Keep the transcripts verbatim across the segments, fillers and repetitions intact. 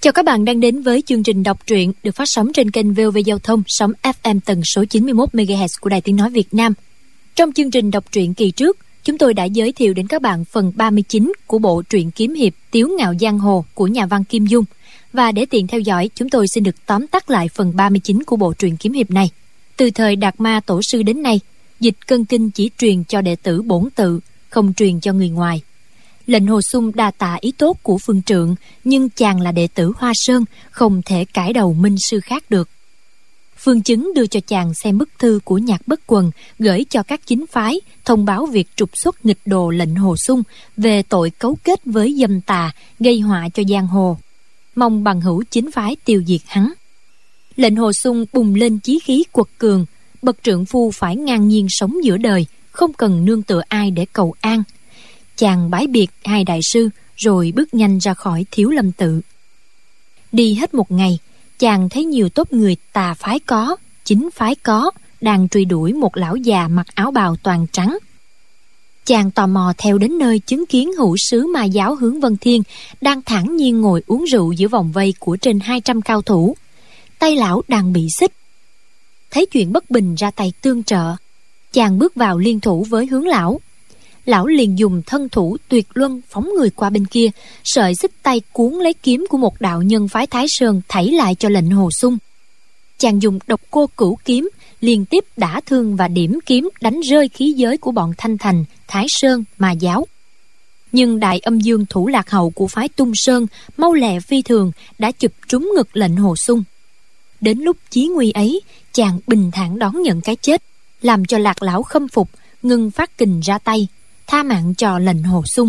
Chào các bạn đang đến với chương trình đọc truyện được phát sóng trên kênh vê o vê Giao thông sóng ép em tần số chín mươi mốt mê ga héc của Đài Tiếng nói Việt Nam. Trong chương trình đọc truyện kỳ trước, chúng tôi đã giới thiệu đến các bạn phần ba mươi chín của bộ truyện kiếm hiệp Tiếu Ngạo Giang Hồ của nhà văn Kim Dung. Và để tiện theo dõi, chúng tôi xin được tóm tắt lại phần ba mươi chín của bộ truyện kiếm hiệp này. Từ thời Đạt Ma Tổ sư đến nay, Dịch Cân Kinh chỉ truyền cho đệ tử bổn tự, không truyền cho người ngoài. Lệnh Hồ Xung đa tạ ý tốt của Phương Trượng, nhưng chàng là đệ tử Hoa Sơn, không thể cãi đầu minh sư khác được. Phương Chứng đưa cho chàng xem bức thư của Nhạc Bất Quần gửi cho các chính phái, thông báo việc trục xuất nghịch đồ Lệnh Hồ Xung về tội cấu kết với dâm tà, gây họa cho giang hồ, mong bằng hữu chính phái tiêu diệt hắn. Lệnh Hồ Xung bùng lên chí khí quật cường, bậc trượng phu phải ngang nhiên sống giữa đời, không cần nương tựa ai để cầu an. Chàng bái biệt hai đại sư rồi bước nhanh ra khỏi Thiếu Lâm tự. Đi hết một ngày, chàng thấy nhiều tốp người tà phái có, chính phái có, đang truy đuổi một lão già mặc áo bào toàn trắng. Chàng tò mò theo đến nơi chứng kiến hữu sứ Ma giáo Hướng Vân Thiên đang thản nhiên ngồi uống rượu giữa vòng vây của trên hai trăm cao thủ. Tay lão đang bị xích. Thấy chuyện bất bình ra tay tương trợ, chàng bước vào liên thủ với Hướng lão. Lão liền dùng thân thủ tuyệt luân phóng người qua bên kia, sợi xích tay cuốn lấy kiếm của một đạo nhân phái Thái Sơn thảy lại cho Lệnh Hồ Xung. Chàng dùng độc cô cửu kiếm liên tiếp đả thương và điểm kiếm đánh rơi khí giới của bọn Thanh Thành, Thái Sơn, Ma giáo. Nhưng đại âm dương thủ lạc hậu của phái Tung Sơn mau lẹ phi thường đã chụp trúng ngực Lệnh Hồ Xung. Đến lúc chí nguy ấy, chàng bình thản đón nhận cái chết, làm cho Lạc lão khâm phục, ngưng phát kình ra tay, tha mạng cho Lệnh Hồ Xung.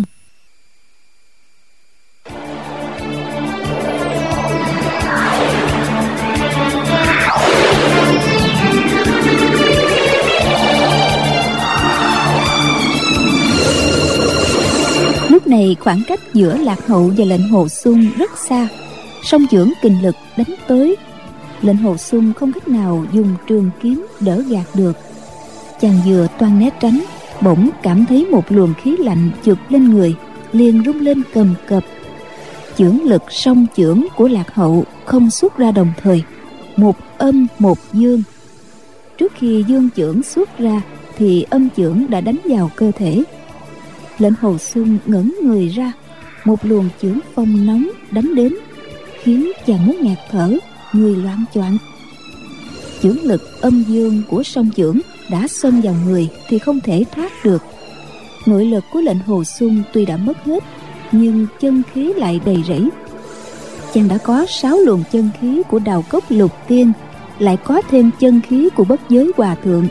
Lúc này khoảng cách giữa Lạc hậu và Lệnh Hồ Xung rất xa, song chưởng kình lực đánh tới, Lệnh Hồ Xung không cách nào dùng trường kiếm đỡ gạt được. Chàng vừa toan né tránh, bỗng cảm thấy một luồng khí lạnh chụp lên người, liền rung lên cầm cập. Chưởng lực song chưởng của Lạc hậu không xuất ra đồng thời, một âm một dương. Trước khi dương chưởng xuất ra thì âm chưởng đã đánh vào cơ thể. Lệnh Hồ Xung ngẩng người ra, một luồng chưởng phong nóng đánh đến, khiến chàng muốn ngạt thở, người loạng choạng. Chưởng lực âm dương của song chưởng đã xông vào người thì không thể thoát được. Nội lực của Lệnh Hồ Xung tuy đã mất hết, nhưng chân khí lại đầy rẫy. Chàng đã có sáu luồng chân khí của Đào Cốc Lục Tiên, lại có thêm chân khí của Bất Giới Hòa Thượng.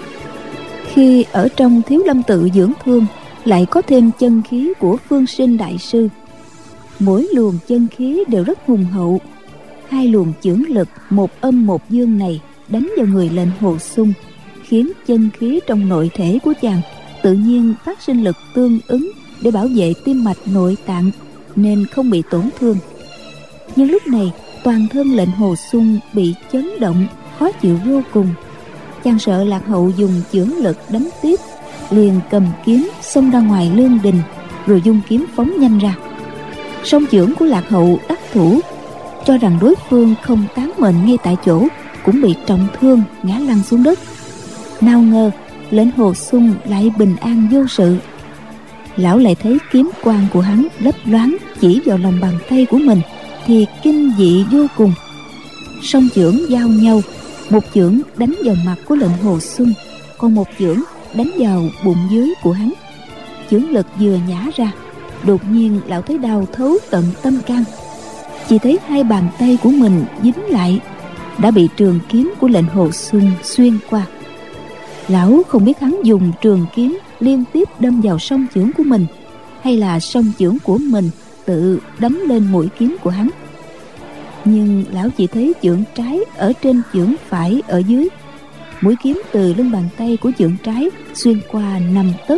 Khi ở trong Thiếu Lâm tự dưỡng thương, lại có thêm chân khí của Phương Sinh Đại Sư. Mỗi luồng chân khí đều rất hùng hậu. Hai luồng chưởng lực một âm một dương này đánh vào người Lệnh Hồ Xung, khiến chân khí trong nội thể của chàng tự nhiên phát sinh lực tương ứng để bảo vệ tim mạch nội tạng, nên không bị tổn thương. Nhưng lúc này toàn thân Lệnh Hồ Xung bị chấn động, khó chịu vô cùng. Chàng sợ Lạc hậu dùng chưởng lực đánh tiếp, liền cầm kiếm xông ra ngoài lương đình, rồi dung kiếm phóng nhanh ra. Song chưởng của Lạc hậu đắc thủ, cho rằng đối phương không tán mệnh ngay tại chỗ, cũng bị trọng thương ngã lăn xuống đất. Nào ngờ Lệnh Hồ Xung lại bình an vô sự. Lão lại thấy kiếm quang của hắn lấp loáng chỉ vào lòng bàn tay của mình thì kinh dị vô cùng. Song chưởng giao nhau, một chưởng đánh vào mặt của Lệnh Hồ Xung, còn một chưởng đánh vào bụng dưới của hắn. Chưởng lực vừa nhả ra, đột nhiên lão thấy đau thấu tận tâm can. Chỉ thấy hai bàn tay của mình dính lại, đã bị trường kiếm của Lệnh Hồ Xung xuyên qua. Lão không biết hắn dùng trường kiếm liên tiếp đâm vào song chưởng của mình, hay là song chưởng của mình tự đấm lên mũi kiếm của hắn. Nhưng lão chỉ thấy chưởng trái ở trên chưởng phải ở dưới. Mũi kiếm từ lưng bàn tay của chưởng trái xuyên qua năm tấc.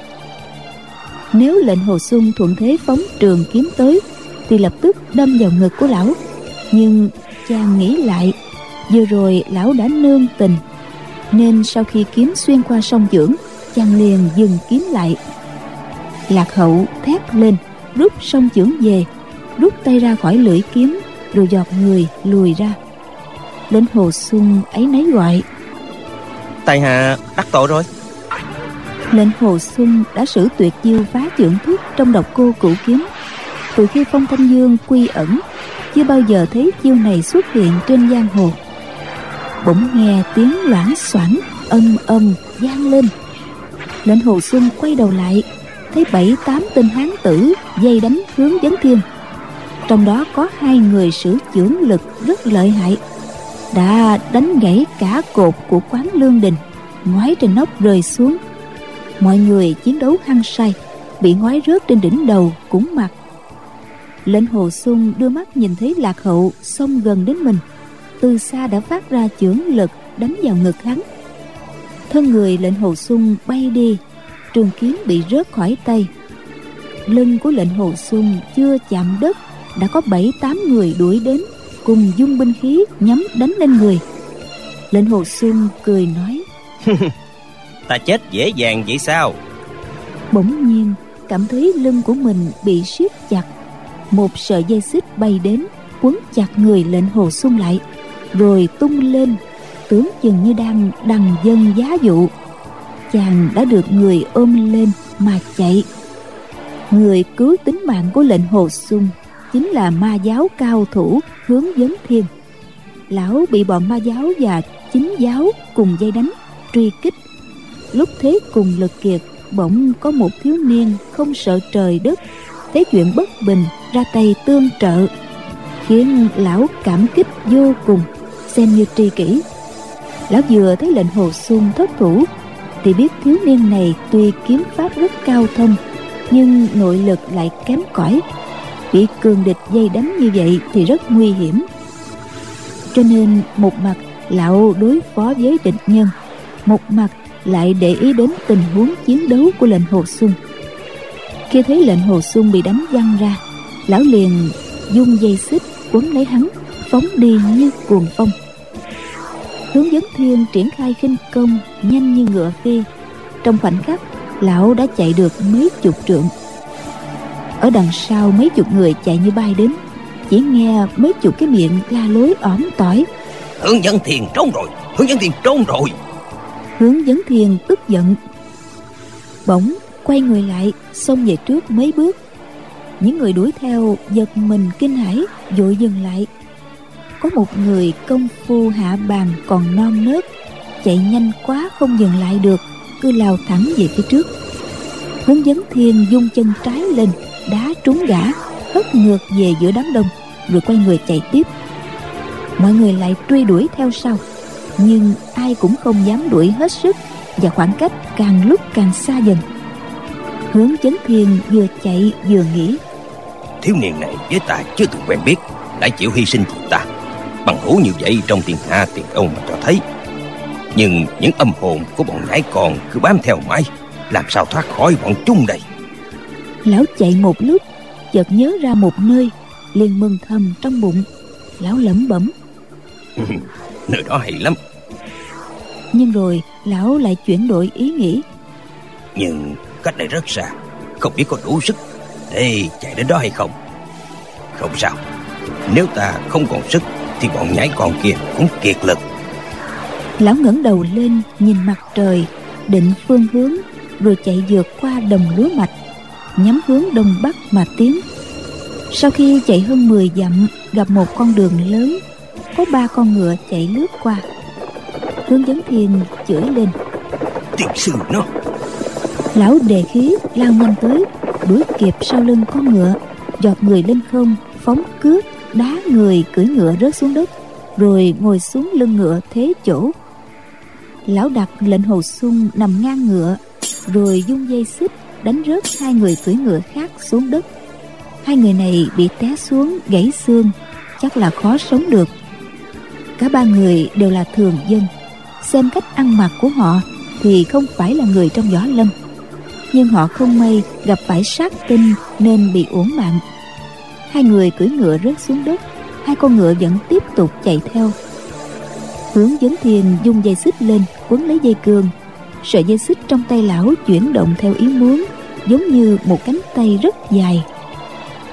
Nếu Lệnh Hồ Xung thuận thế phóng trường kiếm tới thì lập tức đâm vào ngực của lão. Nhưng chàng nghĩ lại, vừa rồi lão đã nương tình, nên sau khi kiếm xuyên qua song chưởng, chàng liền dừng kiếm lại. Lạc hậu thét lên, rút song chưởng về, rút tay ra khỏi lưỡi kiếm, rồi giọt người lùi ra. Lệnh Hồ Xuân áy náy gọi: tại hạ đắc tội rồi. Lệnh Hồ Xuân đã sử tuyệt chiêu phá chưởng thức trong Độc Cô Cửu Kiếm. Từ khi Phong Thanh Dương quy ẩn, chưa bao giờ thấy chiêu này xuất hiện trên giang hồ. Bỗng nghe tiếng loảng xoảng âm âm vang lên. Lệnh Hồ Xuân quay đầu lại, thấy bảy tám tên hán tử dây đánh Hướng Vấn Thiên. Trong đó có hai người sử chưởng lực rất lợi hại, đã đánh gãy cả cột của quán Lương Đình, ngói trên nóc rơi xuống. Mọi người chiến đấu hăng say, bị ngói rớt trên đỉnh đầu cũng mặc. Lệnh Hồ Xuân đưa mắt nhìn thấy Lạc Hậu xông gần đến mình, từ xa đã phát ra chưởng lực đánh vào ngực hắn. Thân người Lệnh Hồ Xuân bay đi, trường kiếm bị rớt khỏi tay. Lưng của Lệnh Hồ Xuân chưa chạm đất đã có bảy tám người đuổi đến, cùng dung binh khí nhắm đánh lên người. Lệnh Hồ Xuân cười nói: Ta chết dễ dàng vậy sao? Bỗng nhiên cảm thấy lưng của mình bị siết chặt. Một sợi dây xích bay đến, quấn chặt người Lệnh Hồ Xuân lại, rồi tung lên, tưởng chừng như đang đằng dâng giá dụ. Chàng đã được người ôm lên mà chạy. Người cứu tính mạng của Lệnh Hồ Xuân chính là ma giáo cao thủ Hướng Vấn Thiên. Lão bị bọn ma giáo và chính giáo cùng dây đánh truy kích. Lúc thế cùng lực kiệt, bỗng có một thiếu niên không sợ trời đất, thấy chuyện bất bình ra tay tương trợ, khiến lão cảm kích vô cùng, xem như tri kỷ. Lão vừa thấy Lệnh Hồ Xuân thất thủ thì biết thiếu niên này tuy kiếm pháp rất cao thâm, nhưng nội lực lại kém cỏi. Bị cường địch dây đánh như vậy thì rất nguy hiểm. Cho nên một mặt lão đối phó với địch nhân, một mặt lại để ý đến tình huống chiến đấu của Lệnh Hồ Xuân. Khi thấy Lệnh Hồ Xuân bị đánh văng ra, lão liền dung dây xích quấn lấy hắn, phóng đi như cuồng phong. Hướng Vấn Thiên triển khai khinh công nhanh như ngựa phi. Trong khoảnh khắc, lão đã chạy được mấy chục trượng. Ở đằng sau mấy chục người chạy như bay đến, chỉ nghe mấy chục cái miệng la lối ỏm tỏi: Hướng Vấn Thiên trốn rồi, Hướng Vấn Thiên trốn rồi. Hướng Vấn Thiên tức giận, bỗng quay người lại, xông về trước mấy bước. Những người đuổi theo giật mình kinh hãi, vội dừng lại. Có một người công phu hạ bàn còn non nớt, chạy nhanh quá không dừng lại được, cứ lao thẳng về phía trước. Hướng Vấn Thiên dung chân trái lên, đá trúng gã, hất ngược về giữa đám đông, rồi quay người chạy tiếp. Mọi người lại truy đuổi theo sau, nhưng ai cũng không dám đuổi hết sức, và khoảng cách càng lúc càng xa dần. Hướng Vấn Thiên vừa chạy vừa nghĩ: Thiếu niên này với ta chưa từng quen biết, lại chịu hy sinh vì ta. Bằng hữu như vậy trong thiên hạ tiền đâu mà cho thấy. Nhưng những âm hồn của bọn nhãi con cứ bám theo mãi, làm sao thoát khỏi bọn chúng đây? Lão chạy một lúc, chợt nhớ ra một nơi, liền mừng thầm trong bụng. Lão lẩm bẩm: Nơi đó hay lắm. Nhưng rồi lão lại chuyển đổi ý nghĩ: Nhưng cách đây rất xa, không biết có đủ sức để chạy đến đó hay không. Không sao, nếu ta không còn sức thì bọn nhãi con kia cũng kiệt lực. Lão ngẩng đầu lên nhìn mặt trời, định phương hướng, rồi chạy vượt qua đồng lúa mạch, nhắm hướng đông bắc mà tiến. Sau khi chạy hơn mười dặm, gặp một con đường lớn, có ba con ngựa chạy lướt qua. Hướng Vấn Thiên chửi lên: Tiên sư nó! Lão đề khí lao nhanh tới, đuổi kịp sau lưng con ngựa, giọt người lên không, phóng cước đá người cưỡi ngựa rớt xuống đất, rồi ngồi xuống lưng ngựa thế chỗ. Lão đặt Lệnh Hồ Xuân nằm ngang ngựa, rồi dung dây xích đánh rớt hai người cưỡi ngựa khác xuống đất. Hai người này bị té xuống gãy xương, chắc là khó sống được. Cả ba người đều là thường dân, xem cách ăn mặc của họ thì không phải là người trong võ lâm, nhưng họ không may gặp phải sát tinh nên bị uổng mạng. Hai người cưỡi ngựa rớt xuống đất, hai con ngựa vẫn tiếp tục chạy theo. Hướng Vấn Thiên dung dây xích lên quấn lấy dây cương. Sợi dây xích trong tay lão chuyển động theo ý muốn, giống như một cánh tay rất dài.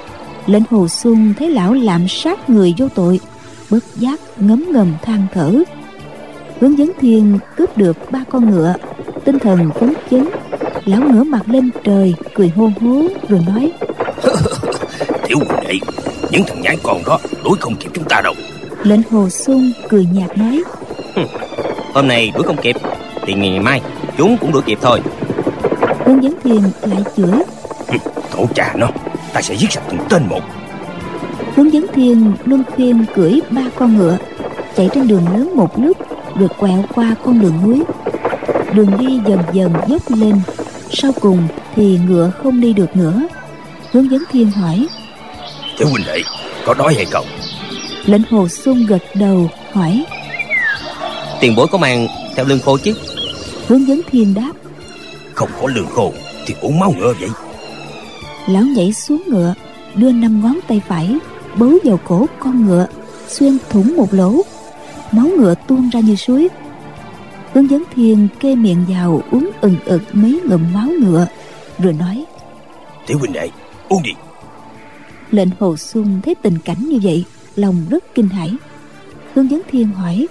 Lệnh Hồ Xuân thấy lão lạm sát người vô tội, bất giác ngấm ngầm than thở. Hướng Vấn Thiên cướp được ba con ngựa, tinh thần phấn chấn, lão ngửa mặt lên trời cười hô hố rồi nói: Tiểu huynh đệ, những thằng nhãi con đó đuổi không kịp chúng ta đâu. Lệnh Hồ Xuân cười nhạt nói: Hôm nay đuổi không kịp thì ngày mai chúng cũng đuổi kịp thôi. Hướng Vấn Thiên lại chửi: Thổ cha nó, ta sẽ giết sạch từng tên một. Hướng Vấn Thiên luân phiên cưỡi ba con ngựa chạy trên đường lớn một lúc, rồi quẹo qua con đường núi. Đường đi dần dần dốc lên, sau cùng thì ngựa không đi được nữa. Hướng Vấn Thiên hỏi: Tiểu huynh đệ, có đói hay không? Lệnh Hồ Xuân gật đầu hỏi: Tiền bối có mang theo lương khô chứ? Hướng Vấn Thiên đáp: Không có lương khô thì uống máu ngựa vậy. Lão nhảy xuống ngựa, đưa năm ngón tay phải bấu vào cổ con ngựa, xuyên thủng một lỗ, máu ngựa tuôn ra như suối. Hướng Vấn Thiên kê miệng vào uống ừng ực mấy ngụm máu ngựa, rồi nói: Tiểu huynh đệ, uống đi. Lệnh Hồ Xuân thấy tình cảnh như vậy, lòng rất kinh hãi. Hướng Vấn Thiên hỏi: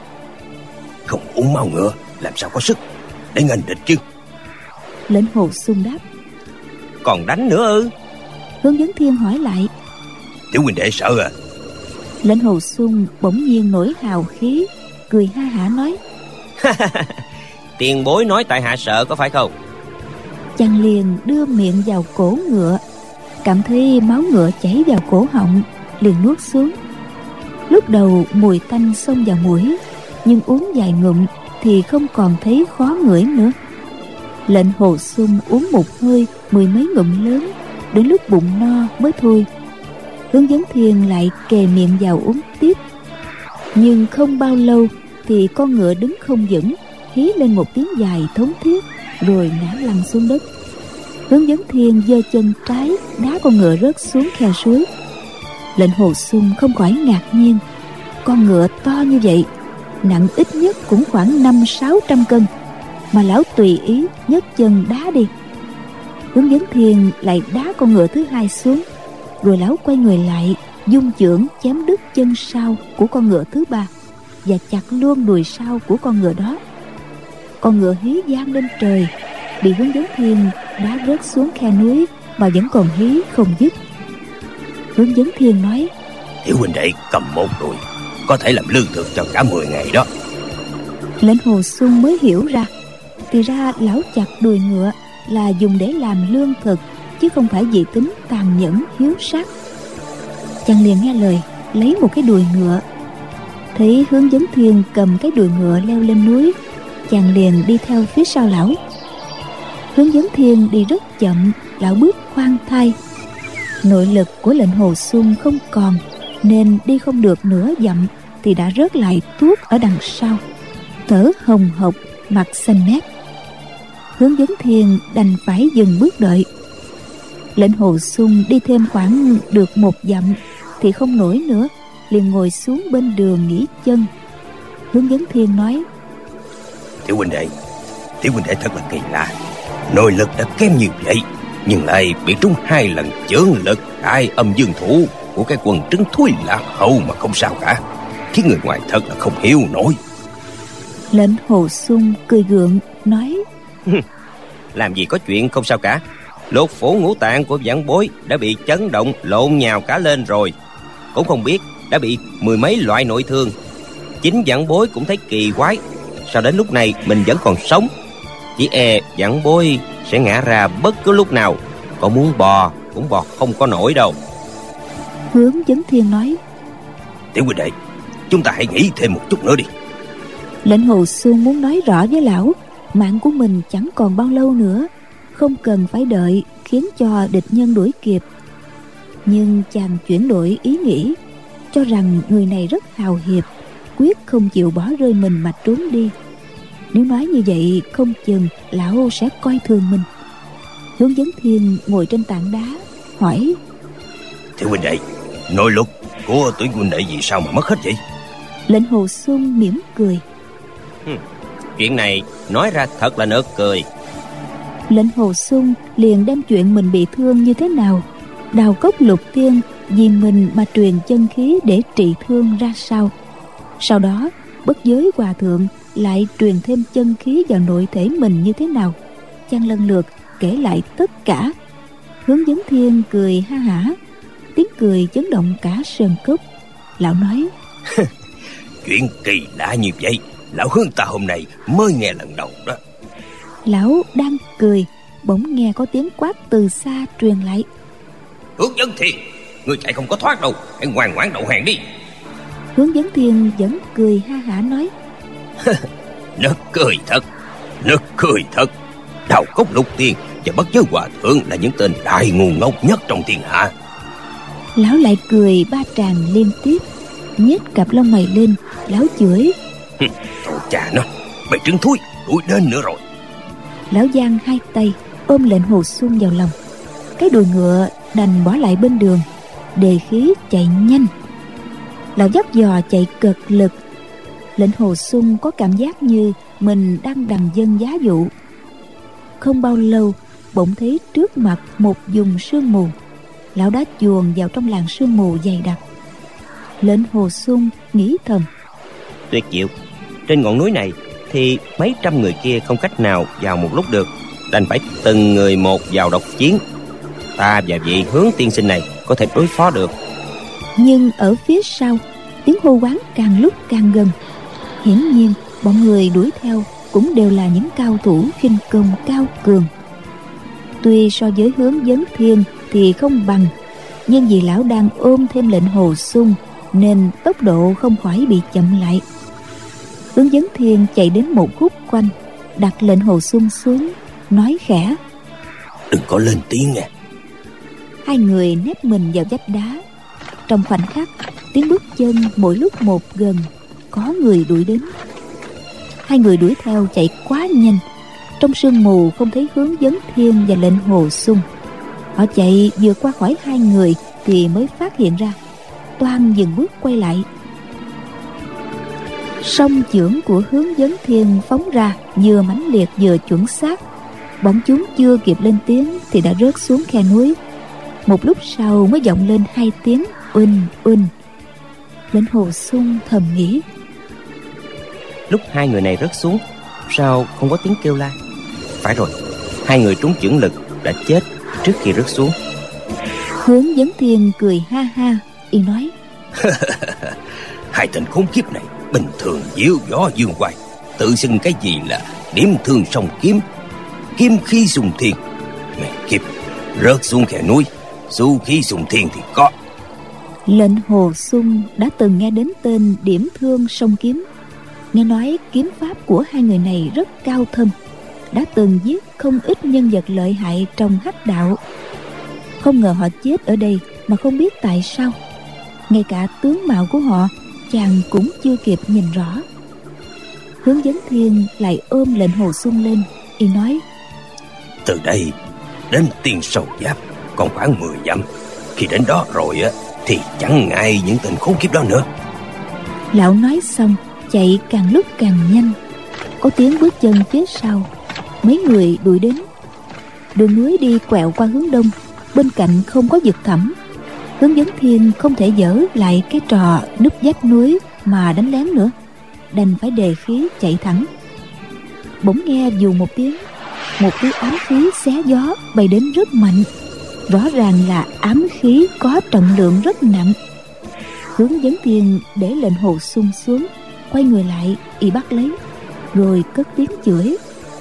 Không uống máu ngựa làm sao có sức để nghênh địch chứ? Lệnh Hồ Xuân đáp: Còn đánh nữa ư? Hướng Vấn Thiên hỏi lại: Tiểu huynh đệ sợ à? Lệnh Hồ Xuân bỗng nhiên nổi hào khí, cười ha hả nói: Tiền bối nói tại hạ sợ có phải không? Chàng liền đưa miệng vào cổ ngựa, cảm thấy máu ngựa chảy vào cổ họng, liền nuốt xuống. Lúc đầu mùi tanh xông vào mũi, nhưng uống vài ngụm thì không còn thấy khó ngửi nữa. Lệnh Hồ Xuân uống một hơi mười mấy ngụm lớn, đến lúc bụng no mới thôi. Hướng Vấn Thiên lại kề miệng vào uống tiếp, nhưng không bao lâu thì con ngựa đứng không vững, hí lên một tiếng dài thống thiết, rồi ngã lăn xuống đất. Hướng Vấn Thiên giơ chân trái đá con ngựa rớt xuống khe suối. Lệnh Hồ Xuân không khỏi ngạc nhiên, con ngựa to như vậy, nặng ít nhất cũng khoảng năm sáu trăm cân, mà lão tùy ý nhấc chân đá đi. Hướng Vấn Thiên lại đá con ngựa thứ hai xuống, rồi lão quay người lại dung chưởng chém đứt chân sau của con ngựa thứ ba và chặt luôn đùi sau của con ngựa đó. Con ngựa hí vang lên trời, bị Hướng Vấn Thiên đá rớt xuống khe núi mà vẫn còn hí không dứt. Hướng Vấn Thiên nói: Tiểu huynh đệ cầm một đùi có thể làm lương thực cho cả mười ngày đó. Lệnh Hồ Xuân mới hiểu ra, thì ra lão chặt đùi ngựa là dùng để làm lương thực, chứ không phải vì tính tàn nhẫn hiếu sát. Chàng liền nghe lời lấy một cái đùi ngựa. Thấy Hướng Vấn Thiên cầm cái đùi ngựa leo lên núi, chàng liền đi theo phía sau lão. Hướng Vấn Thiên đi rất chậm, lão bước khoan thai. Nội lực của Lệnh Hồ Xuân không còn, nên đi không được nửa dặm thì đã rớt lại tuốt ở đằng sau, thở hồng hộc, mặt xanh mét. Hướng Vấn Thiên đành phải dừng bước đợi. Lệnh Hồ Xuân đi thêm khoảng được một dặm thì không nổi nữa, liền ngồi xuống bên đường nghỉ chân. Hướng Vấn Thiên nói: Tiểu huynh đệ, tiểu huynh đệ thật là kỳ lạ. Nội lực đã kém như vậy, nhưng lại bị trúng hai lần chưởng lực đại âm dương thủ của cái quần trứng thúi lạc hậu mà không sao cả, khiến người ngoài thật là không hiểu nổi. Lệnh Hồ Xuân cười gượng nói: Làm gì có chuyện không sao cả. Lục phủ ngũ tạng của vãn bối đã bị chấn động lộn nhào cả lên rồi, cũng không biết đã bị mười mấy loại nội thương. Chính vãn bối cũng thấy kỳ quái, sao đến lúc này mình vẫn còn sống. Chỉ e vãn bối sẽ ngã ra bất cứ lúc nào, có muốn bò cũng bò không có nổi đâu. Hướng Vấn Thiên nói: Tiểu huynh đệ, chúng ta hãy nghĩ thêm một chút nữa đi. Lệnh Hồ Xuân muốn nói rõ với lão, mạng của mình chẳng còn bao lâu nữa, không cần phải đợi khiến cho địch nhân đuổi kịp. Nhưng chàng chuyển đổi ý nghĩ, cho rằng người này rất hào hiệp, quyết không chịu bỏ rơi mình mà trốn đi. Nếu nói như vậy, không chừng lão sẽ coi thường mình. Hướng Vấn Thiên ngồi trên tảng đá hỏi: Tiểu huynh đệ, nội lực của tuổi huynh đệ vì sao mà mất hết vậy? Lệnh Hồ Xuân mỉm cười: Chuyện này nói ra thật là nực cười. Lệnh Hồ Xuân liền đem chuyện mình bị thương như thế nào Đào Cốc Lục Tiên vì mình mà truyền chân khí để trị thương ra sao. Sau đó Bất Giới Hòa Thượng lại truyền thêm chân khí vào nội thể mình như thế nào. Chàng lần lượt kể lại tất cả. Hướng Vấn Thiên cười ha hả, tiếng cười chấn động cả sơn cốc. Lão nói: Chuyện kỳ lạ như vậy, lão Hướng ta hôm nay mới nghe lần đầu đó. Lão đang cười, bỗng nghe có tiếng quát từ xa truyền lại: Hướng Vấn Thiên, ngươi chạy không có thoát đâu, hãy ngoan ngoãn đầu hàng đi. Hướng Vấn Thiên vẫn cười ha hả nói: Nực cười thật, nực cười thật. Đào Cốc Lục Tiên và Bất Giới Hòa Thượng là những tên đại ngu ngốc nhất trong thiên hạ. Lão lại cười ba tràng liên tiếp, nhếch cặp lông mày lên. Lão chửi: Thôi cha nó, bầy trứng thúi, đuổi đến nữa rồi. Lão giang hai tay ôm lệnh Hồ Xuân vào lòng, cái đùi ngựa đành bỏ lại bên đường, đề khí chạy nhanh. Lão dắt dò chạy cực lực. Lệnh Hồ Xuân có cảm giác như mình đang đằng dân giá dụ. Không bao lâu, bỗng thấy trước mặt một vùng sương mù. Lão đã chuồn vào trong làn sương mù dày đặc. Lệnh Hồ Xuân nghĩ thầm: Tuyệt diệu, trên ngọn núi này thì mấy trăm người kia không cách nào vào một lúc được, đành phải từng người một vào độc chiến. Ta và vị Hướng tiên sinh này có thể đối phó được. Nhưng ở phía sau, tiếng hô hoán càng lúc càng gần. Hiển nhiên bọn người đuổi theo cũng đều là những cao thủ khinh công cao cường. Tuy so với Hướng Vấn Thiên thì không bằng, nhưng vì lão đang ôm thêm lệnh Hồ Xuân nên tốc độ không khỏi bị chậm lại. Hướng Vấn Thiên chạy đến một khúc quanh, đặt lệnh Hồ Xuân xuống, nói khẽ: Đừng có lên tiếng nghe. Hai người nép mình vào vách đá. Trong khoảnh khắc, tiếng bước chân mỗi lúc một gần, có người đuổi đến. Hai người đuổi theo chạy quá nhanh, trong sương mù không thấy Hướng Vấn Thiên và lệnh Hồ Xuân. Họ chạy vừa qua khỏi hai người thì mới phát hiện ra. Toan dừng bước quay lại. Song chưởng của Hướng Vấn Thiên phóng ra vừa mãnh liệt vừa chuẩn xác. Bọn chúng chưa kịp lên tiếng thì đã rớt xuống khe núi. Một lúc sau mới vọng lên hai tiếng uỳnh uỳnh. Lệnh Hồ Xuân thầm nghĩ: Lúc hai người này rớt xuống, sao không có tiếng kêu la? Phải rồi, hai người trúng chưởng lực đã chết trước khi rớt xuống. Hướng Vấn Thiên cười ha ha, y nói: Hai tên khốn kiếp này bình thường diễu võ dương oai, tự xưng cái gì là điểm thương song kiếm, kiếm khí xung thiên. Mẹ kiếp, rớt xuống khe núi, xu khí xung thiên thì có. Lệnh Hồ Xuân đã từng nghe đến tên điểm thương song kiếm. Nghe nói kiếm pháp của hai người này rất cao thâm, đã từng giết không ít nhân vật lợi hại trong hắc đạo. Không ngờ họ chết ở đây mà không biết tại sao. Ngay cả tướng mạo của họ chàng cũng chưa kịp nhìn rõ. Hướng Vấn Thiên lại ôm lệnh Hồ Xuân lên, y nói: Từ đây đến Tiên Sầu Giáp còn khoảng mười dặm. Khi đến đó rồi á thì chẳng ngại những tên khốn kiếp đó nữa. Lão nói xong chạy càng lúc càng nhanh. Có tiếng bước chân phía sau, mấy người đuổi đến. Đường núi đi quẹo qua hướng đông, bên cạnh không có vực thẳm. Hướng Vấn Thiên không thể dở lại cái trò núp vách núi mà đánh lén nữa, đành phải đề khí chạy thẳng. Bỗng nghe dù một tiếng, một thứ ám khí xé gió bay đến rất mạnh. Rõ ràng là ám khí có trọng lượng rất nặng. Hướng Vấn Thiên để lệnh Hồ Xuân xuống, quay người lại, y bắt lấy, rồi cất tiếng chửi: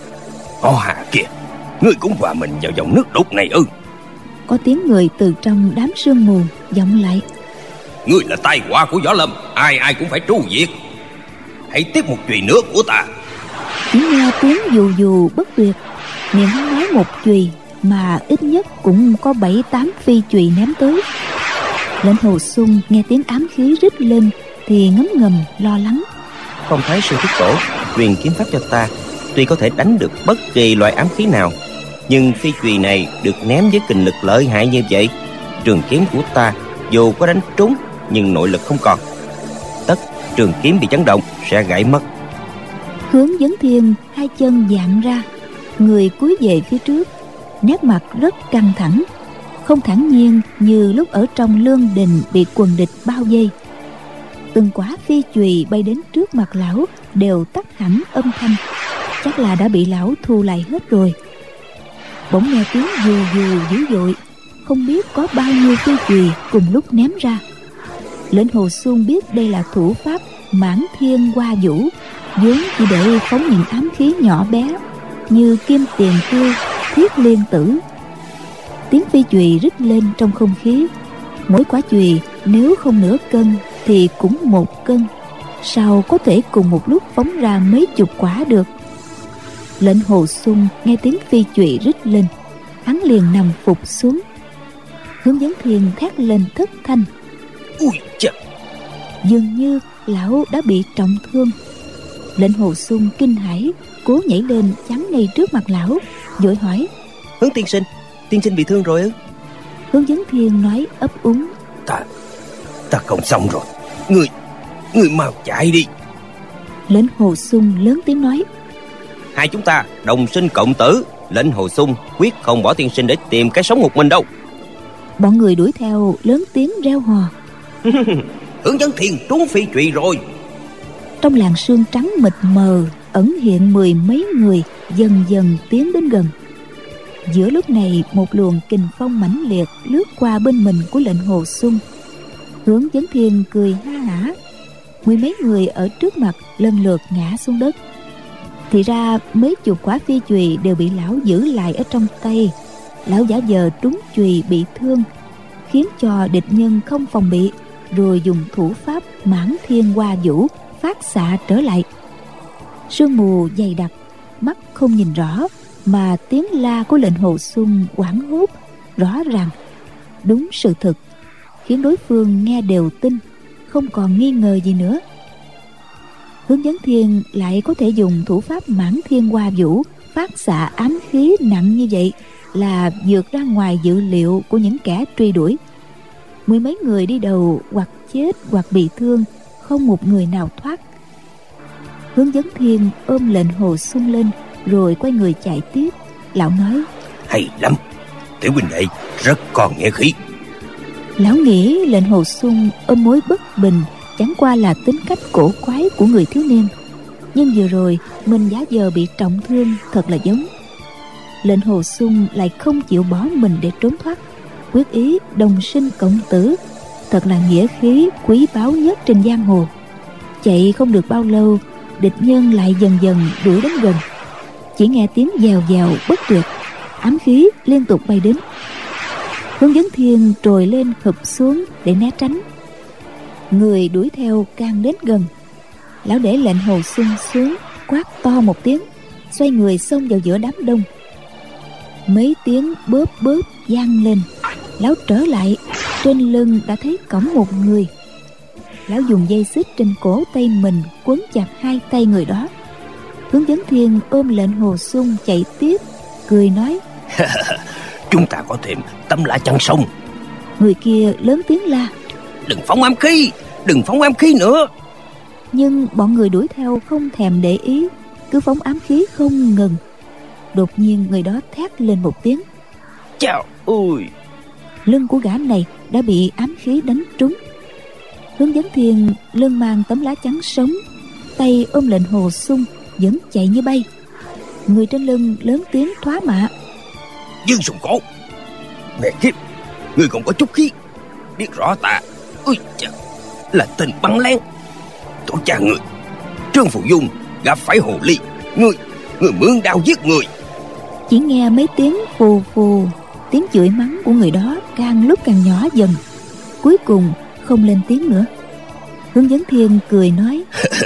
Ó hà kìa, ngươi cũng hòa mình vào dòng nước đục này ư? Có tiếng người từ trong đám sương mù vọng lại: Ngươi là tai họa của võ lâm, ai ai cũng phải tru diệt. Hãy tiếp một chùy nữa của ta. Chỉ nghe tiếng dù dù bất tuyệt. Miệng hắn nói một chùy mà ít nhất cũng có bảy tám phi chùy ném tới. Lệnh Hồ Xuân nghe tiếng ám khí rít lên thì ngấm ngầm lo lắng: Không thấy sư thúc tổ truyền kiếm pháp cho ta, tuy có thể đánh được bất kỳ loại ám khí nào, nhưng phi chùy này được ném với kình lực lợi hại như vậy, trường kiếm của ta dù có đánh trúng nhưng nội lực không còn, tất trường kiếm bị chấn động sẽ gãy mất. Hướng Vấn Thiên hai chân dạn ra, người cúi về phía trước, nét mặt rất căng thẳng. không thản nhiên như lúc ở trong lương đình bị quần địch bao vây. Từng quả phi chùy bay đến trước mặt lão đều tắt hẳn âm thanh, chắc là đã bị lão thu lại hết rồi. Bỗng nghe tiếng dù dù dữ dội, không biết có bao nhiêu phi chùy cùng lúc ném ra. Lệnh Hồ Xuân biết đây là thủ pháp Mãn Thiên Hoa Vũ, vốn chỉ để phóng những ám khí nhỏ bé như kim tiền tiêu, thiết liên tử. Tiếng phi chùy rít lên trong không khí, mỗi quả chùy nếu không nửa cân thì cũng một cân, sao có thể cùng một lúc phóng ra mấy chục quả được. Lệnh Hồ Xuân nghe tiếng phi chùy rít lên, hắn liền nằm phục xuống. Hướng Dẫn Thiên thét lên thất thanh: Ui chà! Dường như lão đã bị trọng thương. Lệnh Hồ Xuân kinh hãi, cố nhảy lên chắn ngay trước mặt lão, vội hỏi: Hướng tiên sinh, tiên sinh bị thương rồi ư? Hướng Dẫn Thiên nói ấp úng: Ta, ta không xong rồi. Người, người mau chạy đi. Lệnh Hồ Xuân lớn tiếng nói: Hai chúng ta đồng sinh cộng tử, Lệnh Hồ Xuân quyết không bỏ tiên sinh để tìm cái sống một mình đâu. Bọn người đuổi theo lớn tiếng reo hò: Hướng Dẫn Thiên trúng phi chùy rồi. Trong làn sương trắng mịt mờ ẩn hiện mười mấy người dần dần tiến đến gần. Giữa lúc này một luồng kình phong mãnh liệt lướt qua bên mình của Lệnh Hồ Xuân. Hướng Dẫn Thiên cười ha hả, mười mấy người ở trước mặt lần lượt ngã xuống đất. Thì ra mấy chục quả phi chùy đều bị lão giữ lại ở trong tay. Lão giả vờ trúng chùy bị thương, khiến cho địch nhân không phòng bị, rồi dùng thủ pháp Mãn Thiên Hoa Vũ phát xạ trở lại. Sương mù dày đặc, mắt không nhìn rõ, mà tiếng la của Lệnh Hồ Xuân hoảng hốt rõ ràng, đúng sự thực, khiến đối phương nghe đều tin, không còn nghi ngờ gì nữa. Hướng Dẫn Thiên lại có thể dùng thủ pháp Mãn Thiên Hoa Vũ phát xạ ám khí nặng như vậy là vượt ra ngoài dự liệu của những kẻ truy đuổi. Mười mấy người đi đầu hoặc chết hoặc bị thương, không một người nào thoát. Hướng Dẫn Thiên ôm Lệnh Hồ Xuân lên rồi quay người chạy tiếp. Lão nói: Hay lắm, tiểu huynh đệ rất còn nghĩa khí. Lão nghĩ Lệnh Hồ Xuân ôm mối bất bình chẳng qua là tính cách cổ quái của người thiếu niên, nhưng vừa rồi mình giả vờ bị trọng thương thật là giống. Lệnh Hồ Xuân lại không chịu bỏ mình để trốn thoát, quyết ý đồng sinh cộng tử, thật là nghĩa khí quý báu nhất trên giang hồ. Chạy không được bao lâu, địch nhân lại dần dần đuổi đến gần. Chỉ nghe tiếng vèo vèo bất tuyệt, ám khí liên tục bay đến. Hướng Dẫn Thiên trồi lên hụp xuống để né tránh. Người đuổi theo càng đến gần, lão để Lệnh Hồ Xuân xuống, quát to một tiếng, xoay người xông vào giữa đám đông. Mấy tiếng bóp bóp vang lên, lão trở lại, trên lưng đã thấy cõng một người. Lão dùng dây xích trên cổ tay mình quấn chặt hai tay người đó. Hướng Dẫn Thiên ôm Lệnh Hồ Xuân chạy tiếp, cười nói: Chúng ta có thêm tấm lá chắn sông. Người kia lớn tiếng la: Đừng phóng ám khí, đừng phóng ám khí nữa. Nhưng bọn người đuổi theo không thèm để ý, cứ phóng ám khí không ngừng. Đột nhiên người đó thét lên một tiếng: Chào ôi! Lưng của gã này đã bị ám khí đánh trúng. Hướng Dẫn Thiên lưng mang tấm lá chắn sống, tay ôm Lệnh Hồ Xuân vẫn chạy như bay. Người trên lưng lớn tiếng thoá mạ: Dương Sùng Cổ, mẹ kiếp, ngươi còn có chút khí, biết rõ ta, ôi chà, là tên bắn lén. Tổ cha người, Trương Phụ Dung gặp phải hồ ly, ngươi, ngươi mượn đao giết người. Chỉ nghe mấy tiếng phù phù, tiếng chửi mắng của người đó càng lúc càng nhỏ dần, cuối cùng không lên tiếng nữa. Hướng Dẫn Thiên cười nói: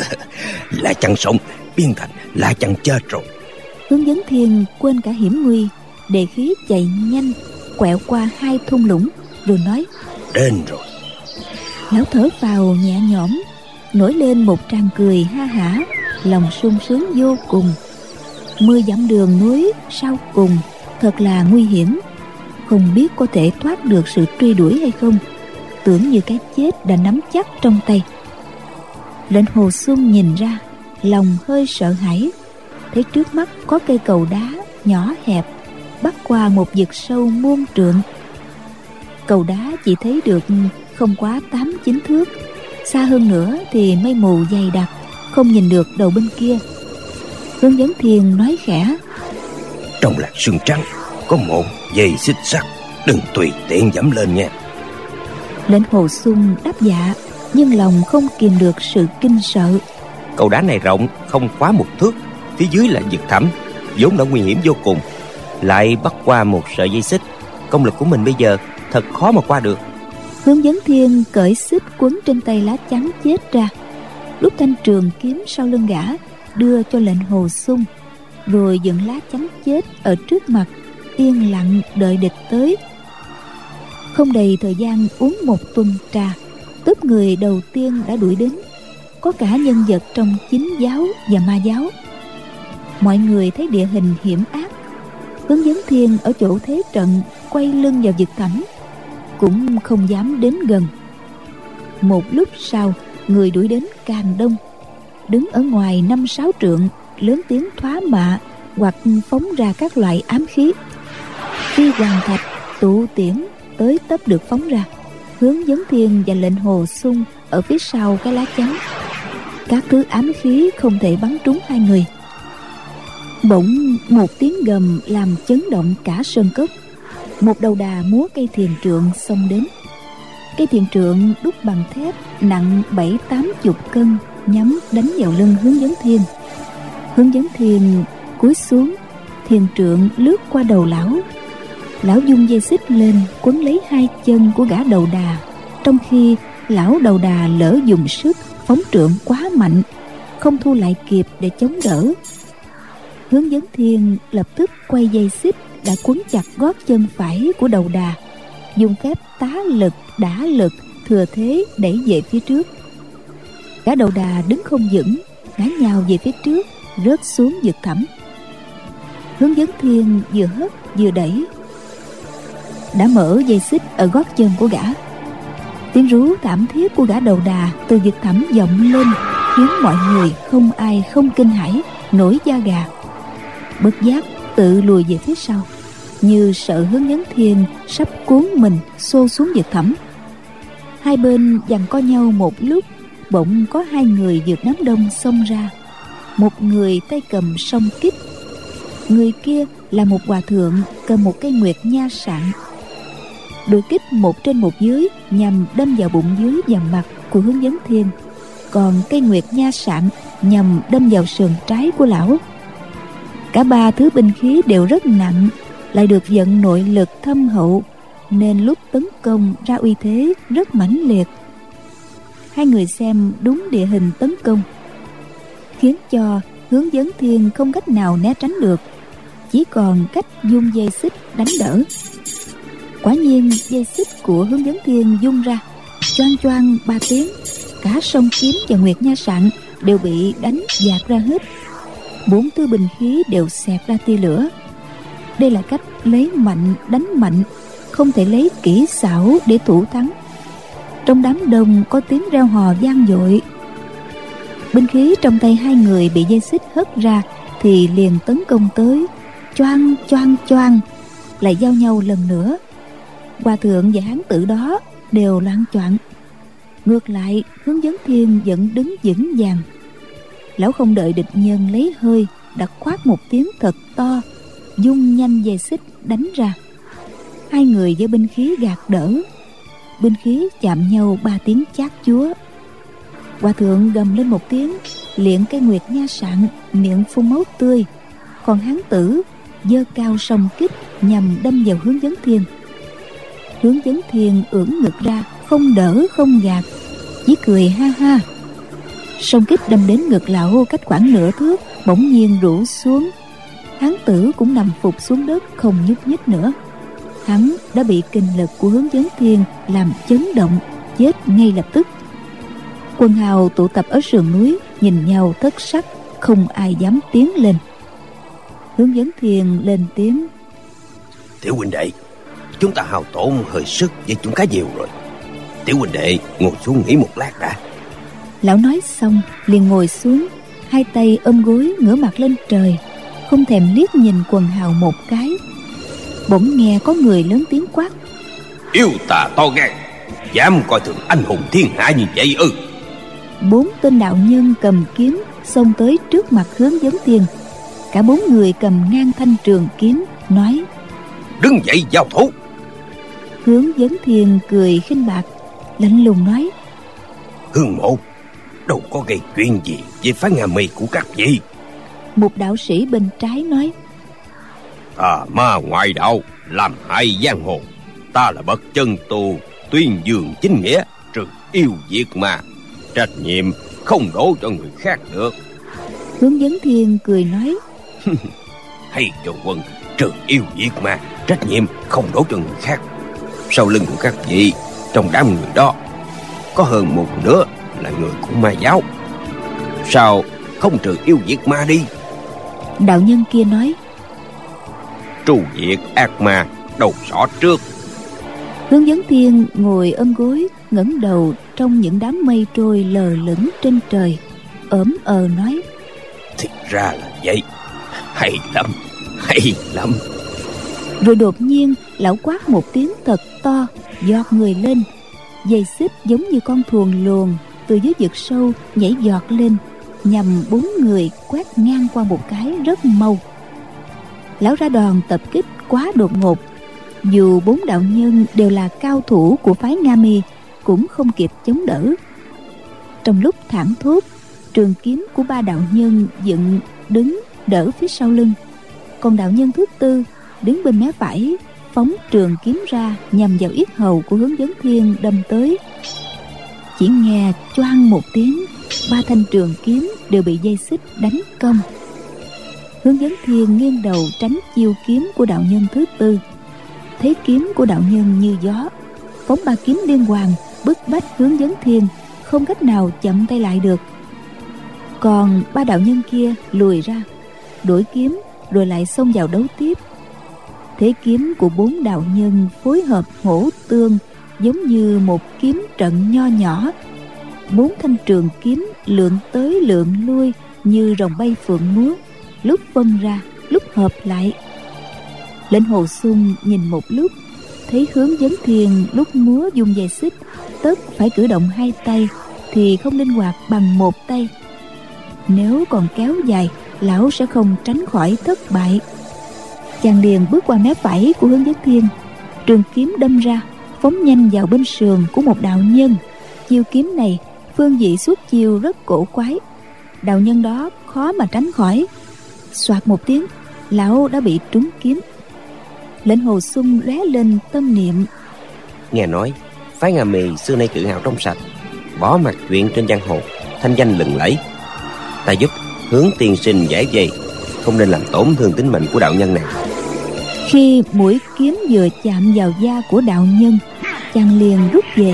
Lá chắn sống biến thành lá chắn chết rồi. Hướng Dẫn Thiên quên cả hiểm nguy, đề khí chạy nhanh quẹo qua hai thung lũng, rồi nói: Đến rồi. Lão thở phào nhẹ nhõm, nổi lên một tràng cười ha hả, lòng sung sướng vô cùng. Mười dặm đường núi sau cùng thật là nguy hiểm, không biết có thể thoát được sự truy đuổi hay không. Tưởng như cái chết đã nắm chắc trong tay. Lệnh Hồ Xuân nhìn ra, lòng hơi sợ hãi, thấy trước mắt có cây cầu đá nhỏ hẹp bắc qua một vực sâu muôn trượng. Cầu đá chỉ thấy được không quá tám chín thước, xa hơn nữa thì mây mù dày đặc, không nhìn được đầu bên kia. Hướng Dẫn Thiên nói khẽ: Trong làn sương trắng có một dây xích sắt, đừng tùy tiện dẫm lên nha. Lệnh Hồ Xung đáp dạ, nhưng lòng không kìm được sự kinh sợ. Cầu đá này rộng không quá một thước, phía dưới là vực thẳm, vốn đã nguy hiểm vô cùng, lại bắt qua một sợi dây xích. Công lực của mình bây giờ thật khó mà qua được. Hướng Dẫn Thiên cởi xích quấn trên tay lá chắn chết ra, đút thanh trường kiếm sau lưng gã, đưa cho Lệnh Hồ Xung, rồi dựng lá chắn chết ở trước mặt, yên lặng đợi địch tới. Không đầy thời gian uống một tuần trà, tốp người đầu tiên đã đuổi đến, có cả nhân vật trong Chính giáo và Ma giáo. Mọi người thấy địa hình hiểm ác, Hướng Dẫn Thiên ở chỗ thế trận quay lưng vào vực thẳm, cũng không dám đến gần. Một lúc sau, người đuổi đến càng đông, đứng ở ngoài năm sáu trượng, lớn tiếng thoá mạ hoặc phóng ra các loại ám khí. Khi hoàng thạch, tụ tiễn tới tấp được phóng ra, Hướng Dẫn Thiên và Lệnh Hồ Xung ở phía sau cái lá chắn. Các thứ ám khí không thể bắn trúng hai người. Bỗng một tiếng gầm làm chấn động cả sơn cốc. Một đầu đà múa cây thiền trượng xông đến. Cây thiền trượng đúc bằng thép, nặng bảy tám chục cân, nhắm đánh vào lưng Hướng Dẫn Thiên. Hướng Dẫn Thiên cúi xuống, thiền trượng lướt qua đầu lão. Lão dung dây xích lên quấn lấy hai chân của gã đầu đà, trong khi lão đầu đà lỡ dùng sức phóng trượng quá mạnh, không thu lại kịp để chống đỡ. Hướng Dẫn Thiên lập tức quay dây xích đã quấn chặt gót chân phải của đầu đà, dùng phép tá lực đả lực thừa thế đẩy về phía trước. Gã đầu đà đứng không vững, ngã nhào về phía trước, rớt xuống vực thẳm. Hướng Dẫn Thiên vừa hất vừa đẩy, đã mở dây xích ở gót chân của gã. Tiếng rú thảm thiết của gã đầu đà từ vực thẳm vọng lên, khiến mọi người không ai không kinh hãi, nổi da gà. Bất giác tự lùi về phía sau, như sợ Hướng Dẫn Thiên sắp cuốn mình xô xuống vực thẳm. Hai bên giằng co nhau một lúc, bỗng có hai người vượt đám đông xông ra. Một người tay cầm song kích, người kia là một hòa thượng cầm một cây nguyệt nha sạn. Đội kích một trên một dưới nhằm đâm vào bụng dưới và mặt của Hướng Dẫn Thiên, còn cây nguyệt nha sạn nhằm đâm vào sườn trái của lão. Cả ba thứ binh khí đều rất nặng, lại được vận nội lực thâm hậu, nên lúc tấn công ra uy thế rất mãnh liệt. Hai người xem đúng địa hình tấn công, khiến cho Hướng Dẫn Thiên không cách nào né tránh được, chỉ còn cách dung dây xích đánh đỡ. Quả nhiên dây xích của Hướng Dẫn Thiên dung ra, choang choang ba tiếng, cả song kiếm và nguyệt nha sạn đều bị đánh dạt ra hết. Bốn thứ binh khí đều xẹt ra tia lửa. Đây là cách lấy mạnh đánh mạnh, không thể lấy kỹ xảo để thủ thắng. Trong đám đông có tiếng reo hò vang dội. Binh khí trong tay hai người bị dây xích hất ra thì liền tấn công tới, choang choang choang, lại giao nhau lần nữa. Hòa thượng và hán tử đó đều loạng choạng. Ngược lại, Hướng Dẫn Thiên vẫn đứng vững vàng. Lão không đợi địch nhân lấy hơi, đã khoát một tiếng thật to, dung nhanh dây xích đánh ra. Hai người với binh khí gạt đỡ, binh khí chạm nhau ba tiếng chát chúa. Hòa thượng gầm lên một tiếng, liệng cây nguyệt nha sạn, miệng phun máu tươi. Còn hán tử giơ cao song kích nhằm đâm vào Hướng Dẫn Thiên. Hướng Dẫn Thiên ưỡn ngực ra, không đỡ không gạt, chỉ cười ha ha. Song kích đâm đến ngực lão cách khoảng nửa thước, bỗng nhiên rũ xuống. Hán tử cũng nằm phục xuống đất, không nhúc nhích nữa. Hắn đã bị kinh lực của Hướng Dẫn Thiên làm chấn động, chết ngay lập tức. Quần hào tụ tập ở sườn núi nhìn nhau thất sắc, không ai dám tiến lên. Hướng Dẫn Thiên lên tiếng: Tiểu huynh đệ, chúng ta hao tổn hơi sức với chúng cá nhiều rồi. Tiểu huynh đệ ngồi xuống nghỉ một lát đã. Lão nói xong liền ngồi xuống, hai tay ôm gối ngửa mặt lên trời, không thèm liếc nhìn quần hào một cái. Bỗng nghe có người lớn tiếng quát: Yêu tà to gan, dám coi thường anh hùng thiên hạ như vậy ư? Bốn tên đạo nhân cầm kiếm xông tới trước mặt Hướng Vấn Thiên. Cả bốn người cầm ngang thanh trường kiếm, nói: Đứng dậy giao thủ. Hướng Vấn Thiên cười khinh bạc, lạnh lùng nói: Hương Mộ đâu có gây chuyện gì với phái Nga Mi của các vị. Một đạo sĩ bên trái nói: Tà ma ngoại đạo, làm hại giang hồ. Ta là bậc chân tu, tuyên dương chính nghĩa, trừ yêu diệt ma, trách nhiệm không đổ cho người khác được. Hướng Vấn Thiên cười nói: Hay cho quân, trừ yêu diệt ma, trách nhiệm không đổ cho người khác. Sau lưng của các vị, trong đám người đó có hơn một nửa là người của ma giáo. Sao không trừ yêu diệt ma đi? Đạo nhân kia nói: Trù diệt ác ma, đầu sỏ trước. Hướng Vấn Thiên ngồi ôm gối, ngẩng đầu trong những đám mây trôi lờ lững trên trời, ỡm ờ nói: Thì ra là vậy. Hay lắm, hay lắm. Rồi đột nhiên lão quát một tiếng thật to, giọt người lên. Dây xích giống như con thuồng luồn từ dưới vực sâu nhảy giọt lên, nhằm bốn người quét ngang qua một cái rất mau. Lão ra đòn tập kích quá đột ngột, dù bốn đạo nhân đều là cao thủ của phái Nga Mi cũng không kịp chống đỡ. Trong lúc thảng thốt, trường kiếm của ba đạo nhân dựng đứng đỡ phía sau lưng, còn đạo nhân thứ tư đứng bên mé phải phóng trường kiếm ra nhằm vào yết hầu của Hướng Vấn Thiên đâm tới. Chỉ nghe choang một tiếng, ba thanh trường kiếm đều bị dây xích đánh cong. Hướng Vấn Thiên nghiêng đầu tránh chiêu kiếm của đạo nhân thứ tư. Thế kiếm của đạo nhân như gió, phóng ba kiếm liên hoàn bức bách Hướng Vấn Thiên không cách nào chậm tay lại được. Còn ba đạo nhân kia lùi ra, đổi kiếm rồi lại xông vào đấu tiếp. Thế kiếm của bốn đạo nhân phối hợp hỗ tương, giống như một kiếm trận nho nhỏ. Bốn thanh trường kiếm lượn tới lượn lui như rồng bay phượng múa, lúc phân ra lúc hợp lại. Lệnh Hồ Xung nhìn một lúc, thấy Hướng Vấn Thiên lúc múa dùng dây xích tất phải cử động hai tay thì không linh hoạt bằng một tay. Nếu còn kéo dài, lão sẽ không tránh khỏi thất bại. Chàng liền bước qua mé phải của Hướng Vấn Thiên, trường kiếm đâm ra, phóng nhanh vào bên sườn của một đạo nhân. Chiêu kiếm này phương vị xuất chiêu rất cổ quái, đạo nhân đó khó mà tránh khỏi. Soạt một tiếng, lão đã bị trúng kiếm. Lệnh Hồ Xung lóe lên tâm niệm: Nghe nói phái Nga Mi xưa nay tự hào trong sạch, bỏ mặt chuyện trên giang hồ, thanh danh lừng lẫy. Ta giúp Hướng tiên sinh giải vây, không nên làm tổn thương tính mệnh của đạo nhân này. Khi mũi kiếm vừa chạm vào da của đạo nhân, chàng liền rút về.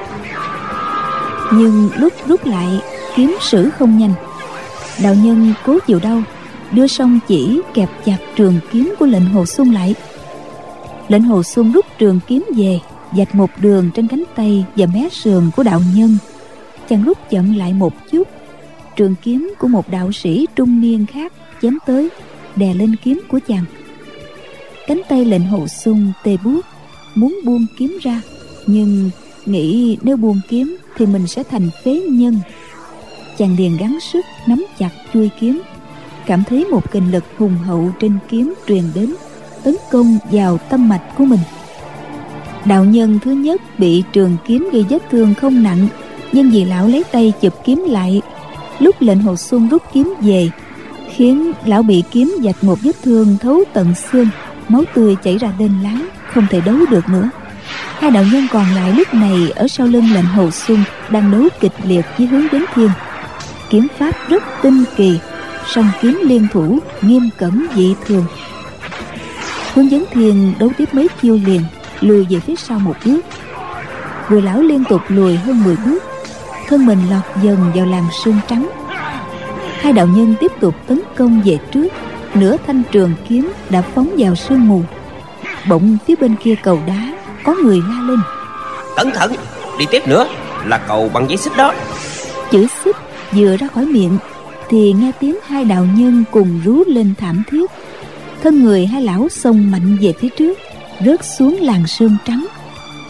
Nhưng lúc rút lại, kiếm sử không nhanh. Đạo nhân cố chịu đau, đưa song chỉ kẹp chặt trường kiếm của lệnh Hồ Xung lại. Lệnh Hồ Xung rút trường kiếm về, vạch một đường trên cánh tay và mé sườn của đạo nhân. Chàng rút chậm lại một chút, trường kiếm của một đạo sĩ trung niên khác chém tới, đè lên kiếm của chàng. Cánh tay lệnh Hồ Xung tê buốt, muốn buông kiếm ra, nhưng nghĩ nếu buông kiếm thì mình sẽ thành phế nhân. Chàng liền gắng sức nắm chặt chuôi kiếm, cảm thấy một kình lực hùng hậu trên kiếm truyền đến, tấn công vào tâm mạch của mình. Đạo nhân thứ nhất bị trường kiếm gây vết thương không nặng, nhưng vì lão lấy tay chụp kiếm lại lúc lệnh Hồ Xung rút kiếm về, khiến lão bị kiếm vạch một vết thương thấu tận xương, máu tươi chảy ra đên láng, không thể đấu được nữa. Hai đạo nhân còn lại lúc này ở sau lưng lệnh Hồ Xung đang đấu kịch liệt với Hướng Vấn Thiên. Kiếm pháp rất tinh kỳ, song kiếm liên thủ nghiêm cẩn dị thường. Hướng Vấn Thiên đấu tiếp mấy chiêu liền lùi về phía sau một bước, rồi lão liên tục lùi hơn mười bước, thân mình lọt dần vào làn sương trắng. Hai đạo nhân tiếp tục tấn công về trước, nửa thanh trường kiếm đã phóng vào sương mù. Bỗng phía bên kia cầu đá có người la lên: Cẩn thận, đi tiếp nữa là cầu bằng giấy xích đó. Chữ xích vừa ra khỏi miệng thì nghe tiếng hai đạo nhân cùng rú lên thảm thiết. Thân người hai lão xông mạnh về phía trước, rớt xuống làn sương trắng.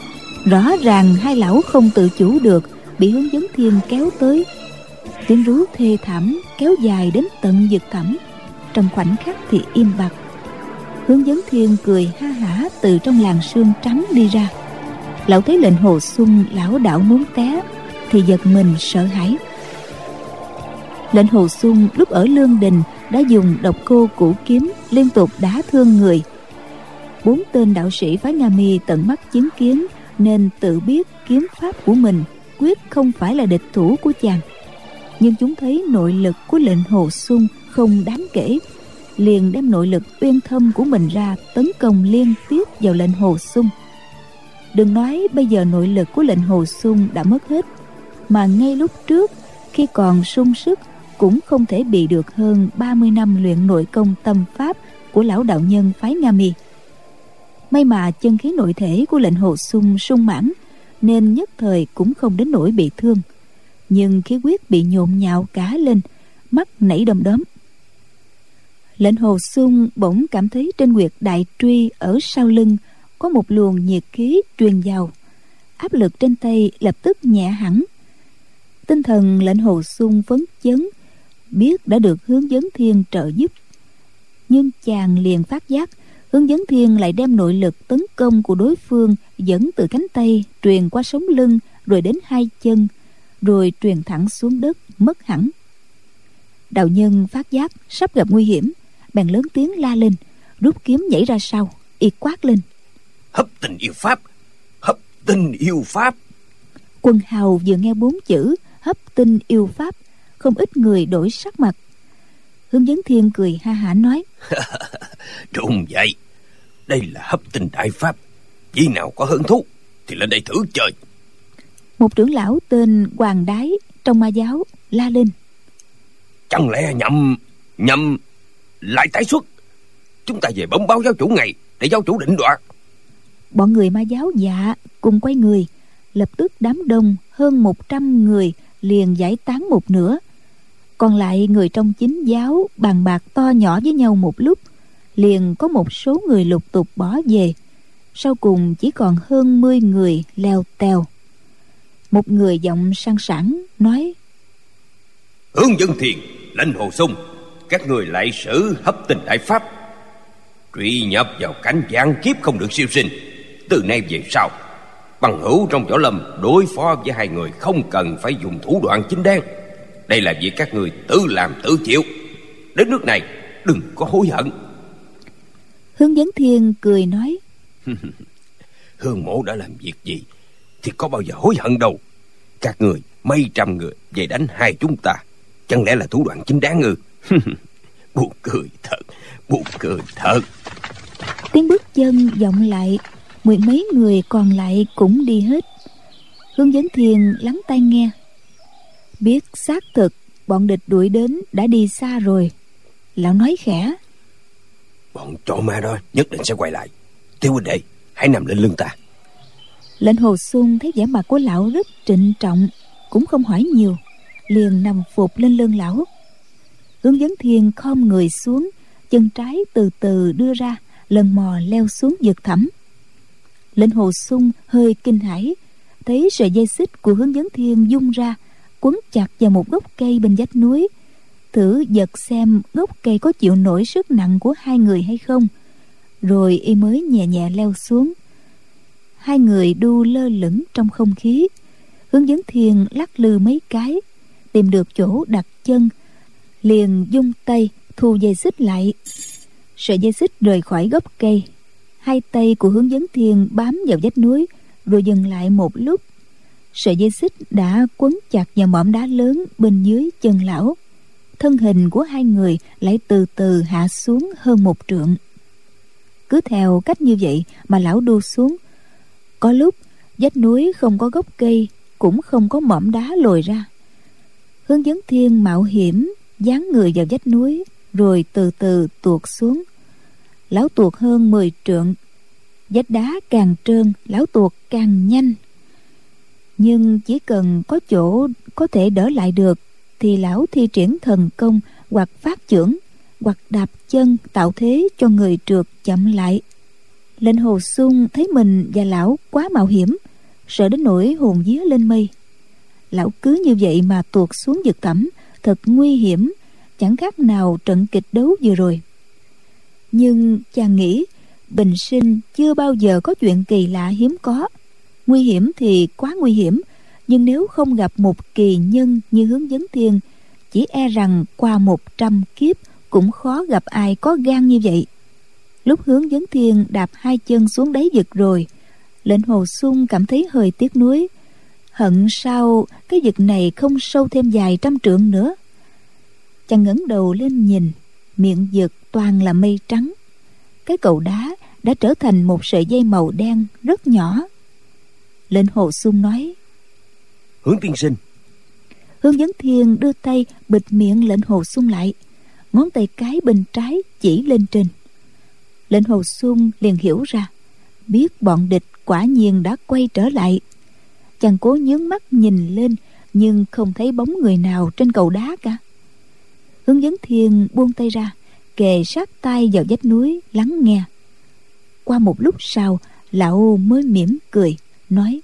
Rõ ràng hai lão không tự chủ được, bị Hướng Dẫn Thiên kéo tới. Tiếng rú thê thảm kéo dài đến tận vực thẳm. Trong khoảnh khắc thì im bặt. Hướng Dẫn Thiên cười ha hả từ trong làn sương trắng đi ra. Lão thấy Lệnh Hồ Xuân lão đảo muốn té thì giật mình sợ hãi. Lệnh Hồ Xuân lúc ở Lương Đình đã dùng độc cô cửu kiếm liên tục đả thương người. Bốn tên đạo sĩ phái Nga Mi tận mắt chứng kiến nên tự biết kiếm pháp của mình quyết không phải là địch thủ của chàng. Nhưng chúng thấy nội lực của Lệnh Hồ Xuân không đáng kể, liền đem nội lực uyên thâm của mình ra tấn công liên tiếp vào Lệnh Hồ Xuân. Đừng nói bây giờ nội lực của Lệnh Hồ Xuân đã mất hết, mà ngay lúc trước khi còn sung sức cũng không thể bị được hơn ba mươi năm luyện nội công tâm pháp của lão đạo nhân phái Nga Mi. May mà chân khí nội thể của Lệnh Hồ Xuân sung mãn nên nhất thời cũng không đến nỗi bị thương, nhưng khí huyết bị nhộn nhạo cả lên, mắt nảy đom đóm. Lệnh Hồ Xuân bỗng cảm thấy trên huyệt đại truy ở sau lưng có một luồng nhiệt khí truyền vào, áp lực trên tay lập tức nhẹ hẳn. Tinh thần Lệnh Hồ Xuân phấn chấn, biết đã được Hướng Dẫn Thiên trợ giúp. Nhưng chàng liền phát giác Hướng Dẫn Thiên lại đem nội lực tấn công của đối phương dẫn từ cánh tay truyền qua sống lưng rồi đến hai chân, rồi truyền thẳng xuống đất mất hẳn. Đạo nhân phát giác sắp gặp nguy hiểm, bèn lớn tiếng la lên, rút kiếm nhảy ra sau, y quát lên: Hấp tinh yêu pháp, hấp tinh yêu pháp. Quân hào vừa nghe bốn chữ hấp tinh yêu pháp, không ít người đổi sắc mặt. Hướng Dẫn Thiên cười ha hả nói: Đúng vậy, đây là hấp tinh đại pháp, vị nào có hứng thú thì lên đây thử chơi. Một trưởng lão tên Hoàng Đái trong ma giáo la lên: Chẳng lẽ nhậm nhậm lại tái xuất? Chúng ta về bẩm báo giáo chủ ngay để giáo chủ định đoạt. Bọn người ma giáo dạ cùng quay người, lập tức đám đông hơn một trăm người liền giải tán một nửa. Còn lại người trong chính giáo bàn bạc to nhỏ với nhau một lúc, liền có một số người lục tục bỏ về. Sau cùng chỉ còn hơn mươi người leo tèo. Một người giọng sang sảng nói: Hướng Dẫn Thiên, Lệnh Hồ Xuân, các người lại sử hấp tinh đại pháp, truy nhập vào cảnh vạn kiếp không được siêu sinh. Từ nay về sau, bằng hữu trong võ lâm đối phó với hai người không cần phải dùng thủ đoạn chính đáng. Đây là việc các người tự làm tự chịu. Đến nước này đừng có hối hận. Hướng Dẫn Thiên cười nói: Hương mộ đã làm việc gì thì có bao giờ hối hận đâu. Các người mấy trăm người về đánh hai chúng ta, chẳng lẽ là thủ đoạn chính đáng ư? Buồn cười thật, buồn cười thật. Tiếng bước chân vọng lại, mười mấy người còn lại cũng đi hết. Hướng Dẫn Thiên lắng tai nghe, biết xác thực bọn địch đuổi đến đã đi xa rồi. Lão nói khẽ: Bọn trộm ma đó nhất định sẽ quay lại. Tiêu huynh đệ, hãy nằm lên lưng ta. Lệnh Hồ Xuân thấy vẻ mặt của lão rất trịnh trọng, cũng không hỏi nhiều, liền nằm phục lên lưng lão. Hướng Dẫn Thiên khom người xuống, chân trái từ từ đưa ra, lần mò leo xuống vực thẳm. Lệnh Hồ Xuân hơi kinh hãi, thấy sợi dây xích của Hướng Dẫn Thiên dung ra, quấn chặt vào một gốc cây bên vách núi, thử giật xem gốc cây có chịu nổi sức nặng của hai người hay không, rồi y mới nhẹ nhẹ leo xuống. Hai người đu lơ lửng trong không khí. Hướng Dẫn Thiên lắc lư mấy cái, tìm được chỗ đặt chân, liền dung tay thu dây xích lại. Sợi dây xích rời khỏi gốc cây, hai tay của Hướng Dẫn Thiên bám vào vách núi, rồi dừng lại một lúc. Sợi dây xích đã quấn chặt vào mỏm đá lớn bên dưới chân lão. Thân hình của hai người lại từ từ hạ xuống hơn một trượng. Cứ theo cách như vậy mà lão đu xuống. Có lúc vách núi không có gốc cây, cũng không có mỏm đá lồi ra. Hướng Dẫn Thiên mạo hiểm dán người vào vách núi, rồi từ từ tuột xuống. Lão tuột hơn mười trượng. Vách đá càng trơn, lão tuột càng nhanh. Nhưng chỉ cần có chỗ có thể đỡ lại được thì lão thi triển thần công, hoặc phát chưởng, hoặc đạp chân, tạo thế cho người trượt chậm lại. Lệnh Hồ Xuân thấy mình và lão quá mạo hiểm, sợ đến nỗi hồn vía lên mây. Lão cứ như vậy mà tuột xuống vực thẳm, thật nguy hiểm, chẳng khác nào trận kịch đấu vừa rồi. Nhưng chàng nghĩ bình sinh chưa bao giờ có chuyện kỳ lạ hiếm có. Nguy hiểm thì quá nguy hiểm, nhưng nếu không gặp một kỳ nhân như Hướng Vấn Thiên, chỉ e rằng qua một trăm kiếp cũng khó gặp ai có gan như vậy. Lúc Hướng Vấn Thiên đạp hai chân xuống đáy vực rồi, Lệnh Hồ Xung cảm thấy hơi tiếc nuối, hận sao cái vực này không sâu thêm vài trăm trượng nữa. Chàng ngẩng đầu lên nhìn, miệng vực toàn là mây trắng. Cái cầu đá đã trở thành một sợi dây màu đen rất nhỏ. Lệnh Hồ Xung nói: Hướng tiên sinh. Hướng Vấn Thiên đưa tay bịt miệng Lệnh Hồ Xung lại, ngón tay cái bên trái chỉ lên trên. Lệnh Hồ Xung liền hiểu ra, biết bọn địch quả nhiên đã quay trở lại. Chàng cố nhướng mắt nhìn lên, nhưng không thấy bóng người nào trên cầu đá cả. Hướng Vấn Thiên buông tay ra, kề sát tay vào vách núi lắng nghe. Qua một lúc sau, lão mới mỉm cười nói: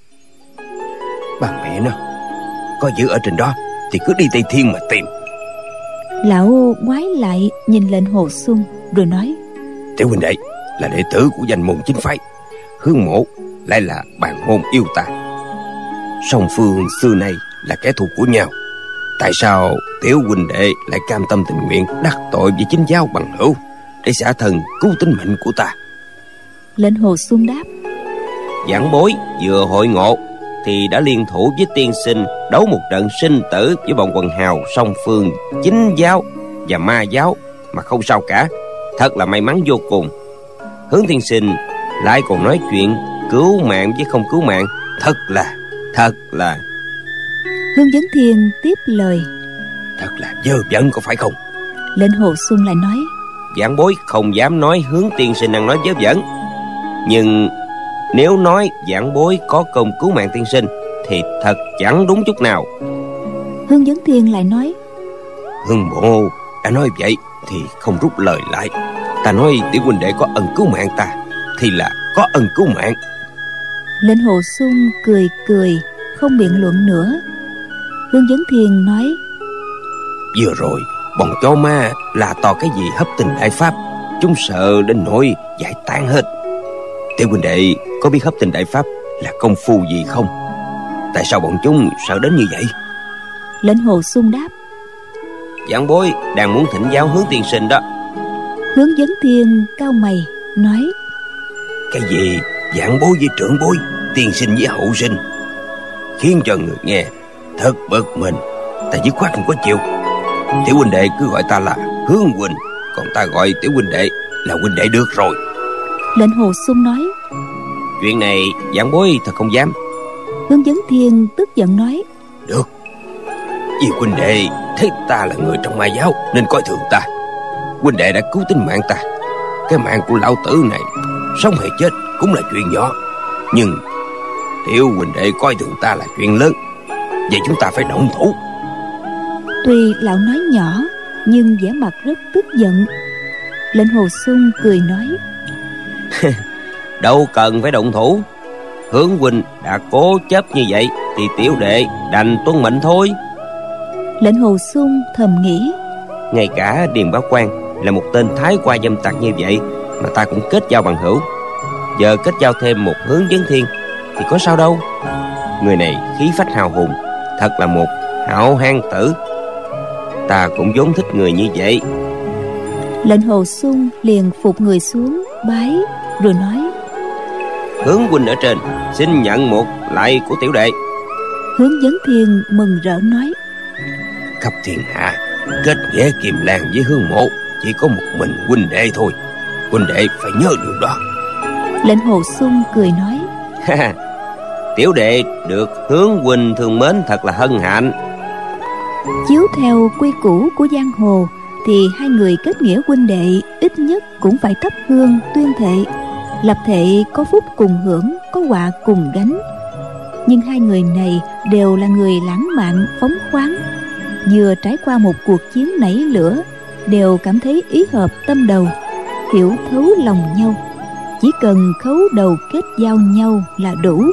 Bà mẹ nó, có giữ ở trên đó thì cứ đi Tây Thiên mà tìm. Lão ngoái lại nhìn Lệnh Hồ Xung rồi nói: Tiểu huynh đệ là đệ tử của danh môn chính phái, Hướng mỗ lại là bàn môn yêu ta. Song phương xưa nay là kẻ thù của nhau, tại sao tiểu huynh đệ lại cam tâm tình nguyện đắc tội với chính giáo bằng hữu để xả thân cứu tính mệnh của ta? Lệnh Hồ Xung đáp: Giảng bối vừa hội ngộ thì đã liên thủ với tiên sinh đấu một trận sinh tử với bọn quần hào song phương chính giáo và ma giáo mà không sao cả, thật là may mắn vô cùng. Hướng tiên sinh lại còn nói chuyện cứu mạng với không cứu mạng, thật là thật là Hướng Vấn Thiên tiếp lời: Thật là dơ bẩn có phải không? Lệnh Hồ Xung lại nói: Giảng bối không dám nói Hướng tiên sinh đang nói dơ bẩn, nhưng nếu nói giảng bối có công cứu mạng tiên sinh thì thật chẳng đúng chút nào. Hướng Vấn Thiên lại nói: Hưng mộ đã nói vậy thì không rút lời lại. Ta nói tiểu huynh đệ có ân cứu mạng ta thì là có ân cứu mạng. Lệnh Hồ Xung cười cười, không biện luận nữa. Hướng Vấn Thiên nói: Vừa rồi bọn chó ma là to cái gì hấp tình đại pháp, chúng sợ đến nỗi giải tán hết. Tiểu huynh đệ có biết hấp tình đại pháp là công phu gì không? Tại sao bọn chúng sợ đến như vậy? Lệnh Hồ Xung đáp: Giảng bối đang muốn thỉnh giáo Hướng tiên sinh đó. Hướng Vấn Thiên cau mày nói: Cái gì giảng bối với trưởng bối, tiên sinh với hậu sinh, khiến cho người nghe thật bực mình. Ta dứt khoát không có chịu. Tiểu huynh đệ cứ gọi ta là Hướng huynh, còn ta gọi tiểu huynh đệ là huynh đệ được rồi. Lệnh Hồ Xung nói: Chuyện này giảng bối thật không dám. Hướng Vấn Thiên tức giận nói: Được, vì huynh đệ thấy ta là người trong ma giáo nên coi thường ta. Huynh đệ đã cứu tính mạng ta, cái mạng của lão tử này sống hay chết cũng là chuyện nhỏ, nhưng tiểu huynh đệ coi thường ta là chuyện lớn. Vậy chúng ta phải động thủ. Tuy lão nói nhỏ nhưng vẻ mặt rất tức giận. Lệnh Hồ Xung cười nói: Đâu cần phải động thủ. Hướng huynh đã cố chấp như vậy thì tiểu đệ đành tuân mệnh thôi. Lệnh Hồ Xung thầm nghĩ: Ngay cả Điền Bá Quan là một tên thái qua dâm tặc như vậy mà ta cũng kết giao bằng hữu, giờ kết giao thêm một Hướng Vấn Thiên thì có sao đâu. Người này khí phách hào hùng, thật là một hảo hán tử. Ta cũng vốn thích người như vậy. Lệnh Hồ Xung liền phục người xuống bái rồi nói: Hướng huynh ở trên xin nhận một lại của tiểu đệ. Hướng Vấn Thiên mừng rỡ nói: Khắp thiên hạ kết nghĩa kiềm làng với Hướng mộ chỉ có một mình huynh đệ thôi. Huynh đệ phải nhớ điều đó. Lệnh Hồ Xung cười nói: Tiểu đệ được Hướng huynh thương mến thật là hân hạnh. Chiếu theo quy củ của giang hồ thì hai người kết nghĩa huynh đệ ít nhất cũng phải thắp hương tuyên thệ, lập thệ có phúc cùng hưởng, có họa cùng gánh. Nhưng hai người này đều là người lãng mạn phóng khoáng, vừa trải qua một cuộc chiến nảy lửa, đều cảm thấy ý hợp tâm đầu, hiểu thấu lòng nhau. Chỉ cần khấu đầu kết giao nhau là đủ,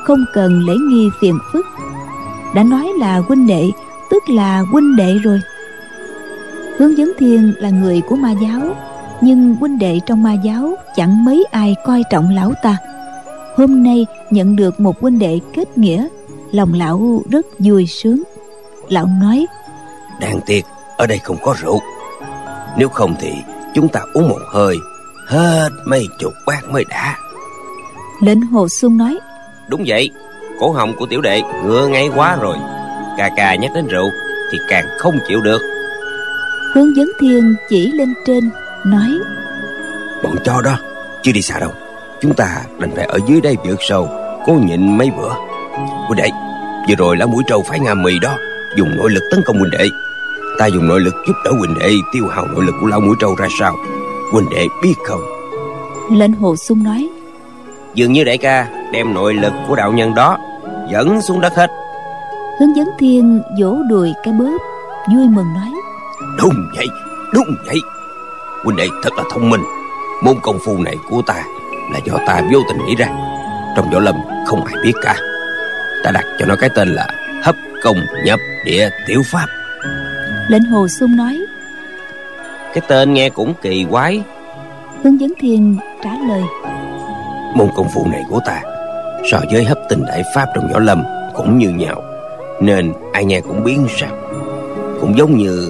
không cần lễ nghi phiền phức. Đã nói là huynh đệ, tức là huynh đệ rồi. Hướng Vấn Thiên là người của Ma giáo, nhưng huynh đệ trong Ma giáo chẳng mấy ai coi trọng lão ta. Hôm nay nhận được một huynh đệ kết nghĩa, lòng lão rất vui sướng. Lão nói: Đáng tiếc ở đây không có rượu, nếu không thì chúng ta uống một hơi hết mấy chục bát mới đã. Lệnh Hồ Xuân nói: Đúng vậy, cổ họng của tiểu đệ ngựa ngay quá rồi. Cà cà nhắc đến rượu thì càng không chịu được. Hướng Vấn Thiên chỉ lên trên nói: Bọn chó đó chưa đi xa đâu, chúng ta đành phải ở dưới đây vượt sâu, cố nhịn mấy bữa. Huynh đệ, vừa rồi lá mũi trâu phái Nga Mì đó dùng nội lực tấn công huynh đệ. Ta dùng nội lực giúp đỡ huynh đệ tiêu hao nội lực của lão mũi trâu ra sao, huynh đệ biết không? Lệnh Hồ Xuân nói: Dường như đại ca đem nội lực của đạo nhân đó dẫn xuống đất hết. Hướng Vấn Thiên vỗ đùi cái bóp, vui mừng nói: Đúng vậy, đúng vậy. Huynh đệ thật là thông minh. Môn công phu này của ta là do ta vô tình nghĩ ra. Trong võ lâm không ai biết cả. Ta đặt cho nó cái tên là hấp công nhập địa tiểu pháp. Lệnh Hồ Xuân nói: Cái tên nghe cũng kỳ quái. Hướng Vấn Thiên trả lời: Môn công phu này của ta so với hấp tinh đại pháp trong võ lâm cũng như nhau, nên ai nghe cũng biến sắc. Cũng giống như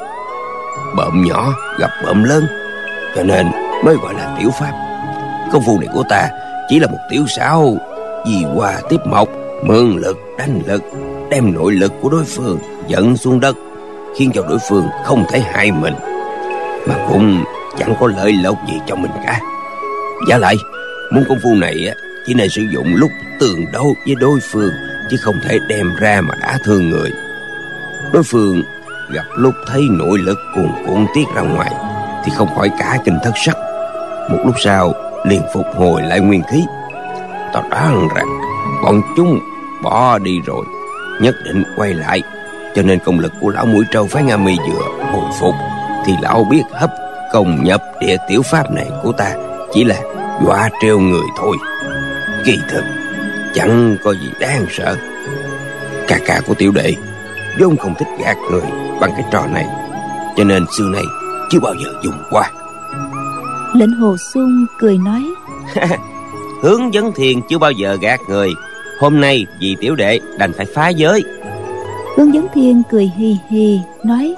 bợm nhỏ gặp bợm lớn, cho nên mới gọi là tiểu pháp. Công phu này của ta chỉ là một tiểu xảo di hoa tiếp mộc, mượn lực đánh lực, đem nội lực của đối phương dẫn xuống đất, khiến cho đối phương không thể hại mình, mà cũng chẳng có lợi lộc gì cho mình cả. Giả lại, môn công phu này chỉ nên sử dụng lúc tường đấu với đối phương, chứ không thể đem ra mà đả thương người. Đối phương gặp lúc thấy nội lực cuồn cuộn tiết ra ngoài thì không khỏi cả kinh thất sắc, một lúc sau liền phục hồi lại nguyên khí. Ta đoán rằng bọn chúng bỏ đi rồi, nhất định quay lại, cho nên công lực của lão mũi trâu phái Nga Mi vừa hồi phục thì lão biết hấp công nhập địa tiểu pháp này của ta chỉ là dọa trêu người thôi. Kỳ thực chẳng có gì đáng sợ. Ca ca của tiểu đệ vốn không thích gạt người bằng cái trò này, cho nên xưa nay chưa bao giờ dùng qua. Lệnh Hồ Xuân cười nói: Hướng Vấn Thiên chưa bao giờ gạt người, hôm nay vì tiểu đệ đành phải phá giới. Hướng Vấn Thiên cười hì hì nói: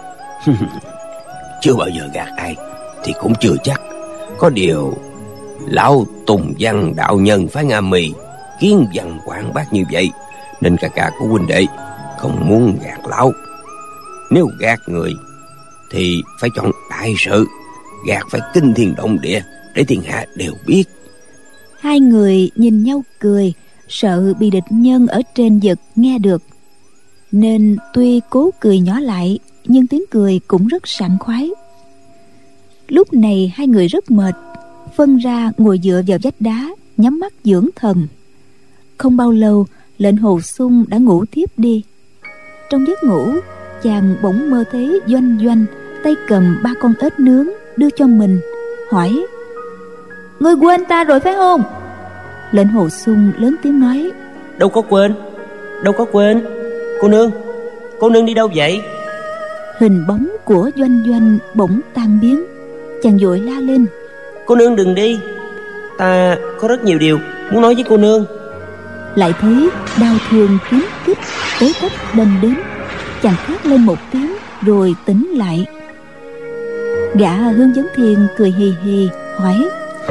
Chưa bao giờ gạt ai thì cũng chưa chắc. Có điều lão Tùng Văn đạo nhân phái Nga Mi kiến văn quảng bác như vậy, nên ca ca của huynh đệ không muốn gạt lão. Nếu gạt người thì phải chọn đại sự, gạt phải kinh thiên động địa để thiên hạ đều biết. Hai người nhìn nhau cười, sợ bị địch nhân ở trên giật nghe được, nên tuy cố cười nhỏ lại, nhưng tiếng cười cũng rất sảng khoái. Lúc này hai người rất mệt, phân ra ngồi dựa vào vách đá, nhắm mắt dưỡng thần. Không bao lâu, Lệnh Hồ Xuân đã ngủ thiếp đi. Trong giấc ngủ, chàng bỗng mơ thấy Doanh Doanh tay cầm ba con ếch nướng đưa cho mình, hỏi: Ngươi quên ta rồi phải không? Lệnh Hồ Xuân lớn tiếng nói: Đâu có quên, đâu có quên. Cô nương, cô nương đi đâu vậy? Hình bóng của Doanh Doanh bỗng tan biến. Chàng vội la lên: Cô nương đừng đi, ta có rất nhiều điều muốn nói với cô nương. Lại thấy đau thương kiếm kích tới tấp đâm đến. Chàng thét lên một tiếng rồi tỉnh lại. Gã Hướng Vấn Thiên cười hì hì hỏi: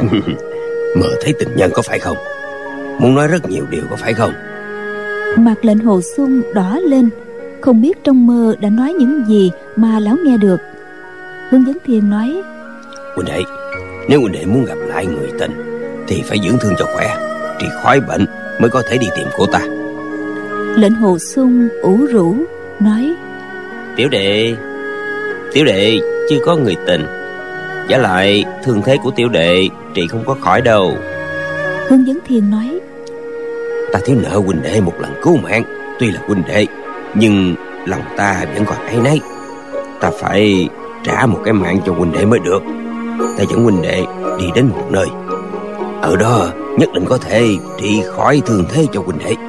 Mơ thấy tình nhân có phải không? Muốn nói rất nhiều điều có phải không? Mặt Lệnh Hồ Xuân đỏ lên, không biết trong mơ đã nói những gì mà lão nghe được. Hướng Vấn Thiên nói: Huynh đệ, nếu huynh đệ muốn gặp lại người tình thì phải dưỡng thương cho khỏe, trị khỏi bệnh mới có thể đi tìm cô ta. Lệnh Hồ Xuân ủ rũ nói: Tiểu đệ, tiểu đệ chưa có người tình, giả lại thương thế của tiểu đệ trị không có khỏi đâu. Hướng Vấn Thiên nói: Ta thiếu nợ huynh đệ một lần cứu mạng. Tuy là huynh đệ, nhưng lòng ta vẫn còn áy náy. Ta phải trả một cái mạng cho huynh đệ mới được. Ta dẫn huynh đệ đi đến một nơi. Ở đó nhất định có thể trị khỏi thương thế cho huynh đệ.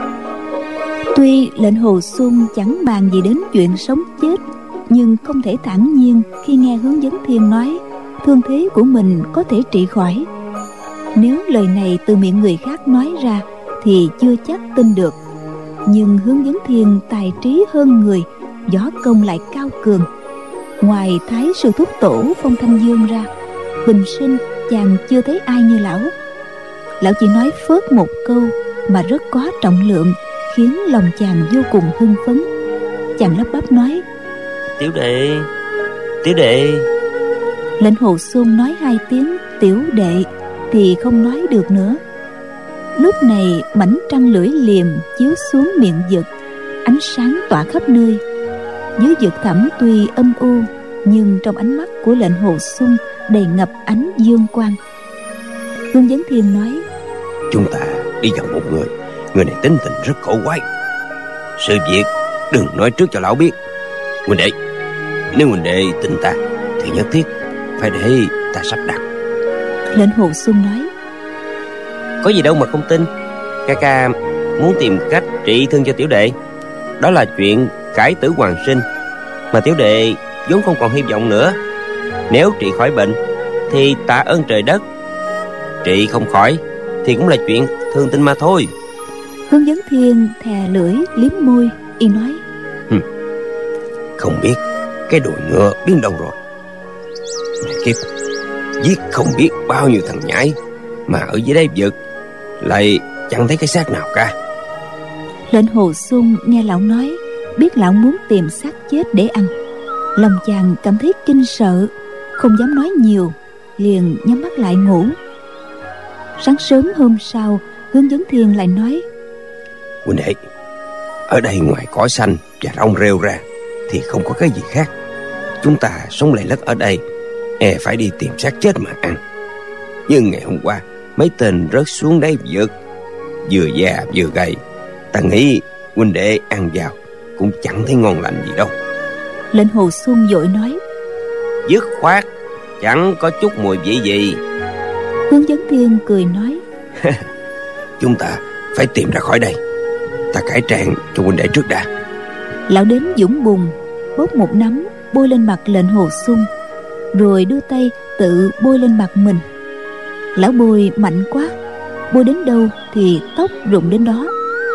Tuy lệnh Hồ Xuân chẳng bàn gì đến chuyện sống chết, nhưng không thể thản nhiên khi nghe Hướng Vấn Thiên nói thương thế của mình có thể trị khỏi. Nếu lời này từ miệng người khác nói ra thì chưa chắc tin được, nhưng Hướng Vấn Thiên tài trí hơn người, võ công lại cao cường. Ngoài Thái sư thúc tổ Phong Thanh Dương ra, bình sinh chàng chưa thấy ai như lão. Lão chỉ nói phớt một câu mà rất có trọng lượng, khiến lòng chàng vô cùng hưng phấn. Chàng lắp bắp nói: Tiểu đệ, tiểu đệ. Lệnh Hồ Xuân nói hai tiếng tiểu đệ thì không nói được nữa. Lúc này mảnh trăng lưỡi liềm chiếu xuống miệng vực, ánh sáng tỏa khắp nơi. Dưới vực thẳm tuy âm u, nhưng trong ánh mắt của lệnh Hồ Xuân đầy ngập ánh dương quang. Hướng Vấn Thiên nói: Chúng ta đi gặp một người, người này tính tình rất cổ quái. Sự việc đừng nói trước cho lão biết. Huynh đệ, nếu huynh đệ tin ta thì nhất thiết phải để ta sắp đặt. Lệnh Hồ Xuân nói: Có gì đâu mà không tin. Ca ca muốn tìm cách trị thương cho tiểu đệ, đó là chuyện cải tử hoàn sinh, mà tiểu đệ vốn không còn hy vọng nữa. Nếu trị khỏi bệnh thì tạ ơn trời đất, trị không khỏi thì cũng là chuyện thương tình mà thôi. Hướng Vấn Thiên thè lưỡi liếm môi, y nói: Hừm, không biết cái đùi ngựa biến đâu rồi. Mẹ kiếp, giết không biết bao nhiêu thằng nhãi, mà ở dưới đây vực lại chẳng thấy cái xác nào cả. Lệnh Hồ Xuân nghe lão nói, biết lão muốn tìm xác chết để ăn. Lòng chàng cảm thấy kinh sợ, không dám nói nhiều, liền nhắm mắt lại ngủ. Sáng sớm hôm sau, Hướng Vấn Thiên lại nói: Huynh đệ, ở đây ngoài cỏ xanh và rong rêu ra thì không có cái gì khác. Chúng ta sống lầy lất ở đây, e phải đi tìm xác chết mà ăn. Nhưng ngày hôm qua mấy tên rớt xuống đáy vực, vừa già vừa gầy, ta nghĩ huynh đệ ăn vào cũng chẳng thấy ngon lành gì đâu. Lệnh Hồ Xuân vội nói: Dứt khoát chẳng có chút mùi vị gì. Hướng Vấn Thiên cười nói: Chúng ta phải tìm ra khỏi đây. Ta cải trang cho huynh đệ trước đã. Lão đến dũng bùn, bốc một nắm bôi lên mặt lệnh Hồ Xuân, rồi đưa tay tự bôi lên mặt mình. Lão bôi mạnh quá, bôi đến đâu thì tóc rụng đến đó.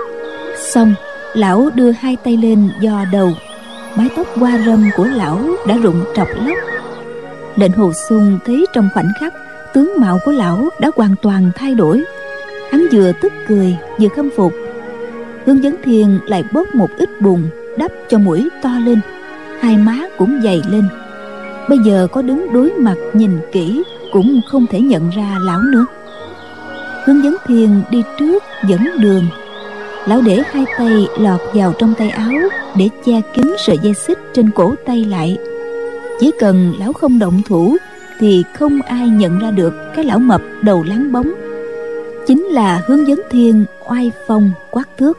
Xong, lão đưa hai tay lên dò đầu, mái tóc hoa râm của lão đã rụng trọc lóc. Lệnh Hồ Xuân thấy trong khoảnh khắc tướng mạo của lão đã hoàn toàn thay đổi. Hắn vừa tức cười vừa khâm phục. Hướng Vấn Thiên lại bốc một ít bùn đắp cho mũi to lên, hai má cũng dày lên. Bây giờ có đứng đối mặt nhìn kỹ cũng không thể nhận ra lão nữa. Hướng Vấn Thiên đi trước dẫn đường. Lão để hai tay lọt vào trong tay áo để che kín sợi dây xích trên cổ tay lại. Chỉ cần lão không động thủ thì không ai nhận ra được cái lão mập đầu láng bóng chính là Hướng Vấn Thiên oai phong quát thước.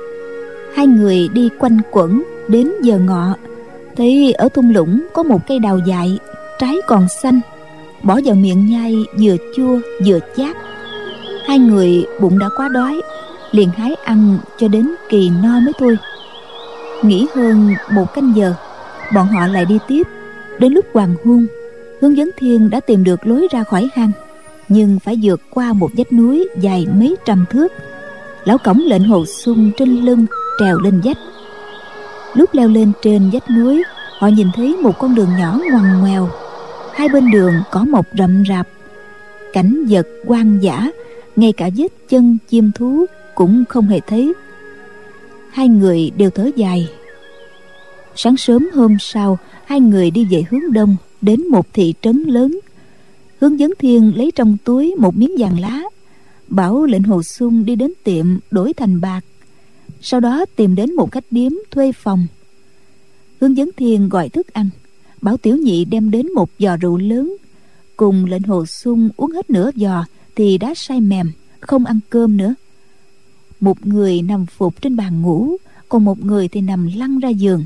Hai người đi quanh quẩn đến giờ ngọ, thấy ở thung lũng có một cây đào dại, trái còn xanh, bỏ vào miệng nhai vừa chua vừa chát. Hai người bụng đã quá đói, liền hái ăn cho đến kỳ no mới thôi. Nghỉ hơn một canh giờ, bọn họ lại đi tiếp. Đến lúc hoàng hôn, Hướng Vấn Thiên đã tìm được lối ra khỏi hang, nhưng phải vượt qua một vách núi dài mấy trăm thước. Lão cõng lệnh Hồ Xuân trên lưng trèo lên vách. Lúc leo lên trên vách núi, họ nhìn thấy một con đường nhỏ ngoằn ngoèo. Hai bên đường cỏ mọc rậm rạp, cảnh vật hoang dã, ngay cả vết chân chim thú cũng không hề thấy. Hai người đều thở dài. Sáng sớm hôm sau, hai người đi về hướng đông, đến một thị trấn lớn. Hướng Vấn Thiên lấy trong túi một miếng vàng lá, bảo lệnh Hồ Xuân đi đến tiệm đổi thành bạc, sau đó tìm đến một khách điếm thuê phòng. Hướng Vấn Thiên gọi thức ăn, bảo tiểu nhị đem đến một giò rượu lớn. Cùng lệnh Hồ Xuân uống hết nửa giò thì đã say mềm, không ăn cơm nữa. Một người nằm phục trên bàn ngủ, còn một người thì nằm lăn ra giường.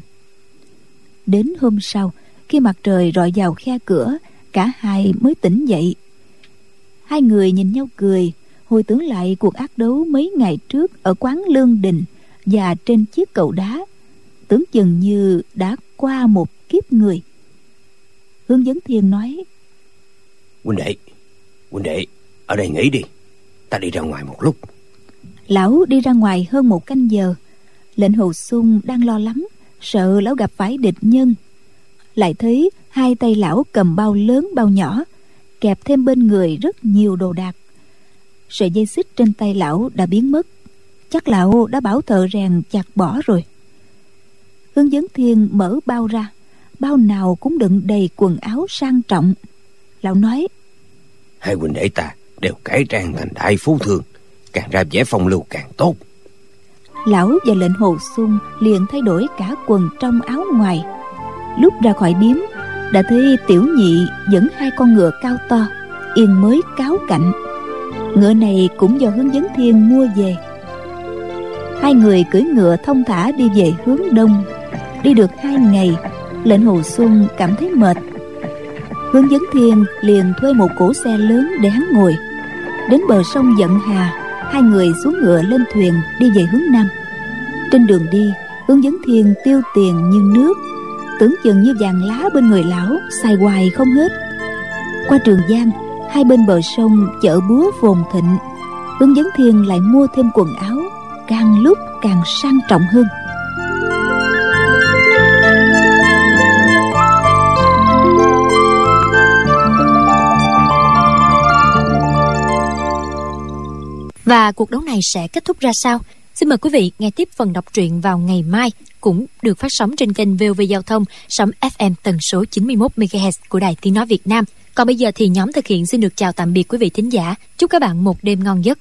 Đến hôm sau, khi mặt trời rọi vào khe cửa, cả hai mới tỉnh dậy. Hai người nhìn nhau cười, hồi tưởng lại cuộc ác đấu mấy ngày trước ở quán Lương Đình và trên chiếc cầu đá, tưởng chừng như đã qua một kiếp người. Hướng Vấn Thiên nói: Huynh đệ, huynh đệ, ở đây nghỉ đi, ta đi ra ngoài một lúc. Lão đi ra ngoài hơn một canh giờ. Lệnh Hồ Xung đang lo lắng, sợ lão gặp phải địch nhân. Lại thấy hai tay lão cầm bao lớn bao nhỏ, kẹp thêm bên người rất nhiều đồ đạc. Sợi dây xích trên tay lão đã biến mất, chắc lão đã bảo thợ rèn chặt bỏ rồi. Hướng Vấn Thiên mở bao ra, bao nào cũng đựng đầy quần áo sang trọng. Lão nói: Hai huynh đệ ta đều cải trang thành đại phú thương, càng ra vẻ phong lưu càng tốt. Lão và Lệnh Hồ Xung liền thay đổi cả quần trong áo ngoài. Lúc ra khỏi điếm, đã thấy Tiểu Nhị dẫn hai con ngựa cao to, yên mới cáo cạnh. Ngựa này cũng do Hướng Vấn Thiên mua về. Hai người cưỡi ngựa thông thả đi về hướng đông. Đi được hai ngày, Lệnh Hồ Xung cảm thấy mệt. Hướng Vấn Thiên liền thuê một cỗ xe lớn để hắn ngồi. Đến bờ sông Dận Hà, hai người xuống ngựa lên thuyền đi về hướng nam. Trên đường đi, Hướng Vấn Thiên tiêu tiền như nước, tưởng chừng như vàng lá bên người lão xài hoài không hết. Qua Trường Giang, hai bên bờ sông chợ búa phồn thịnh. Hướng Vấn Thiên lại mua thêm quần áo, càng lúc càng sang trọng hơn. Và cuộc đấu này sẽ kết thúc ra sao? Xin mời quý vị nghe tiếp phần đọc truyện vào ngày mai, cũng được phát sóng trên kênh vê o vê Giao thông, sóng ép em tần số chín mươi mốt mê ga héc của Đài Tiếng Nói Việt Nam. Còn bây giờ thì nhóm thực hiện xin được chào tạm biệt quý vị thính giả. Chúc các bạn một đêm ngon giấc.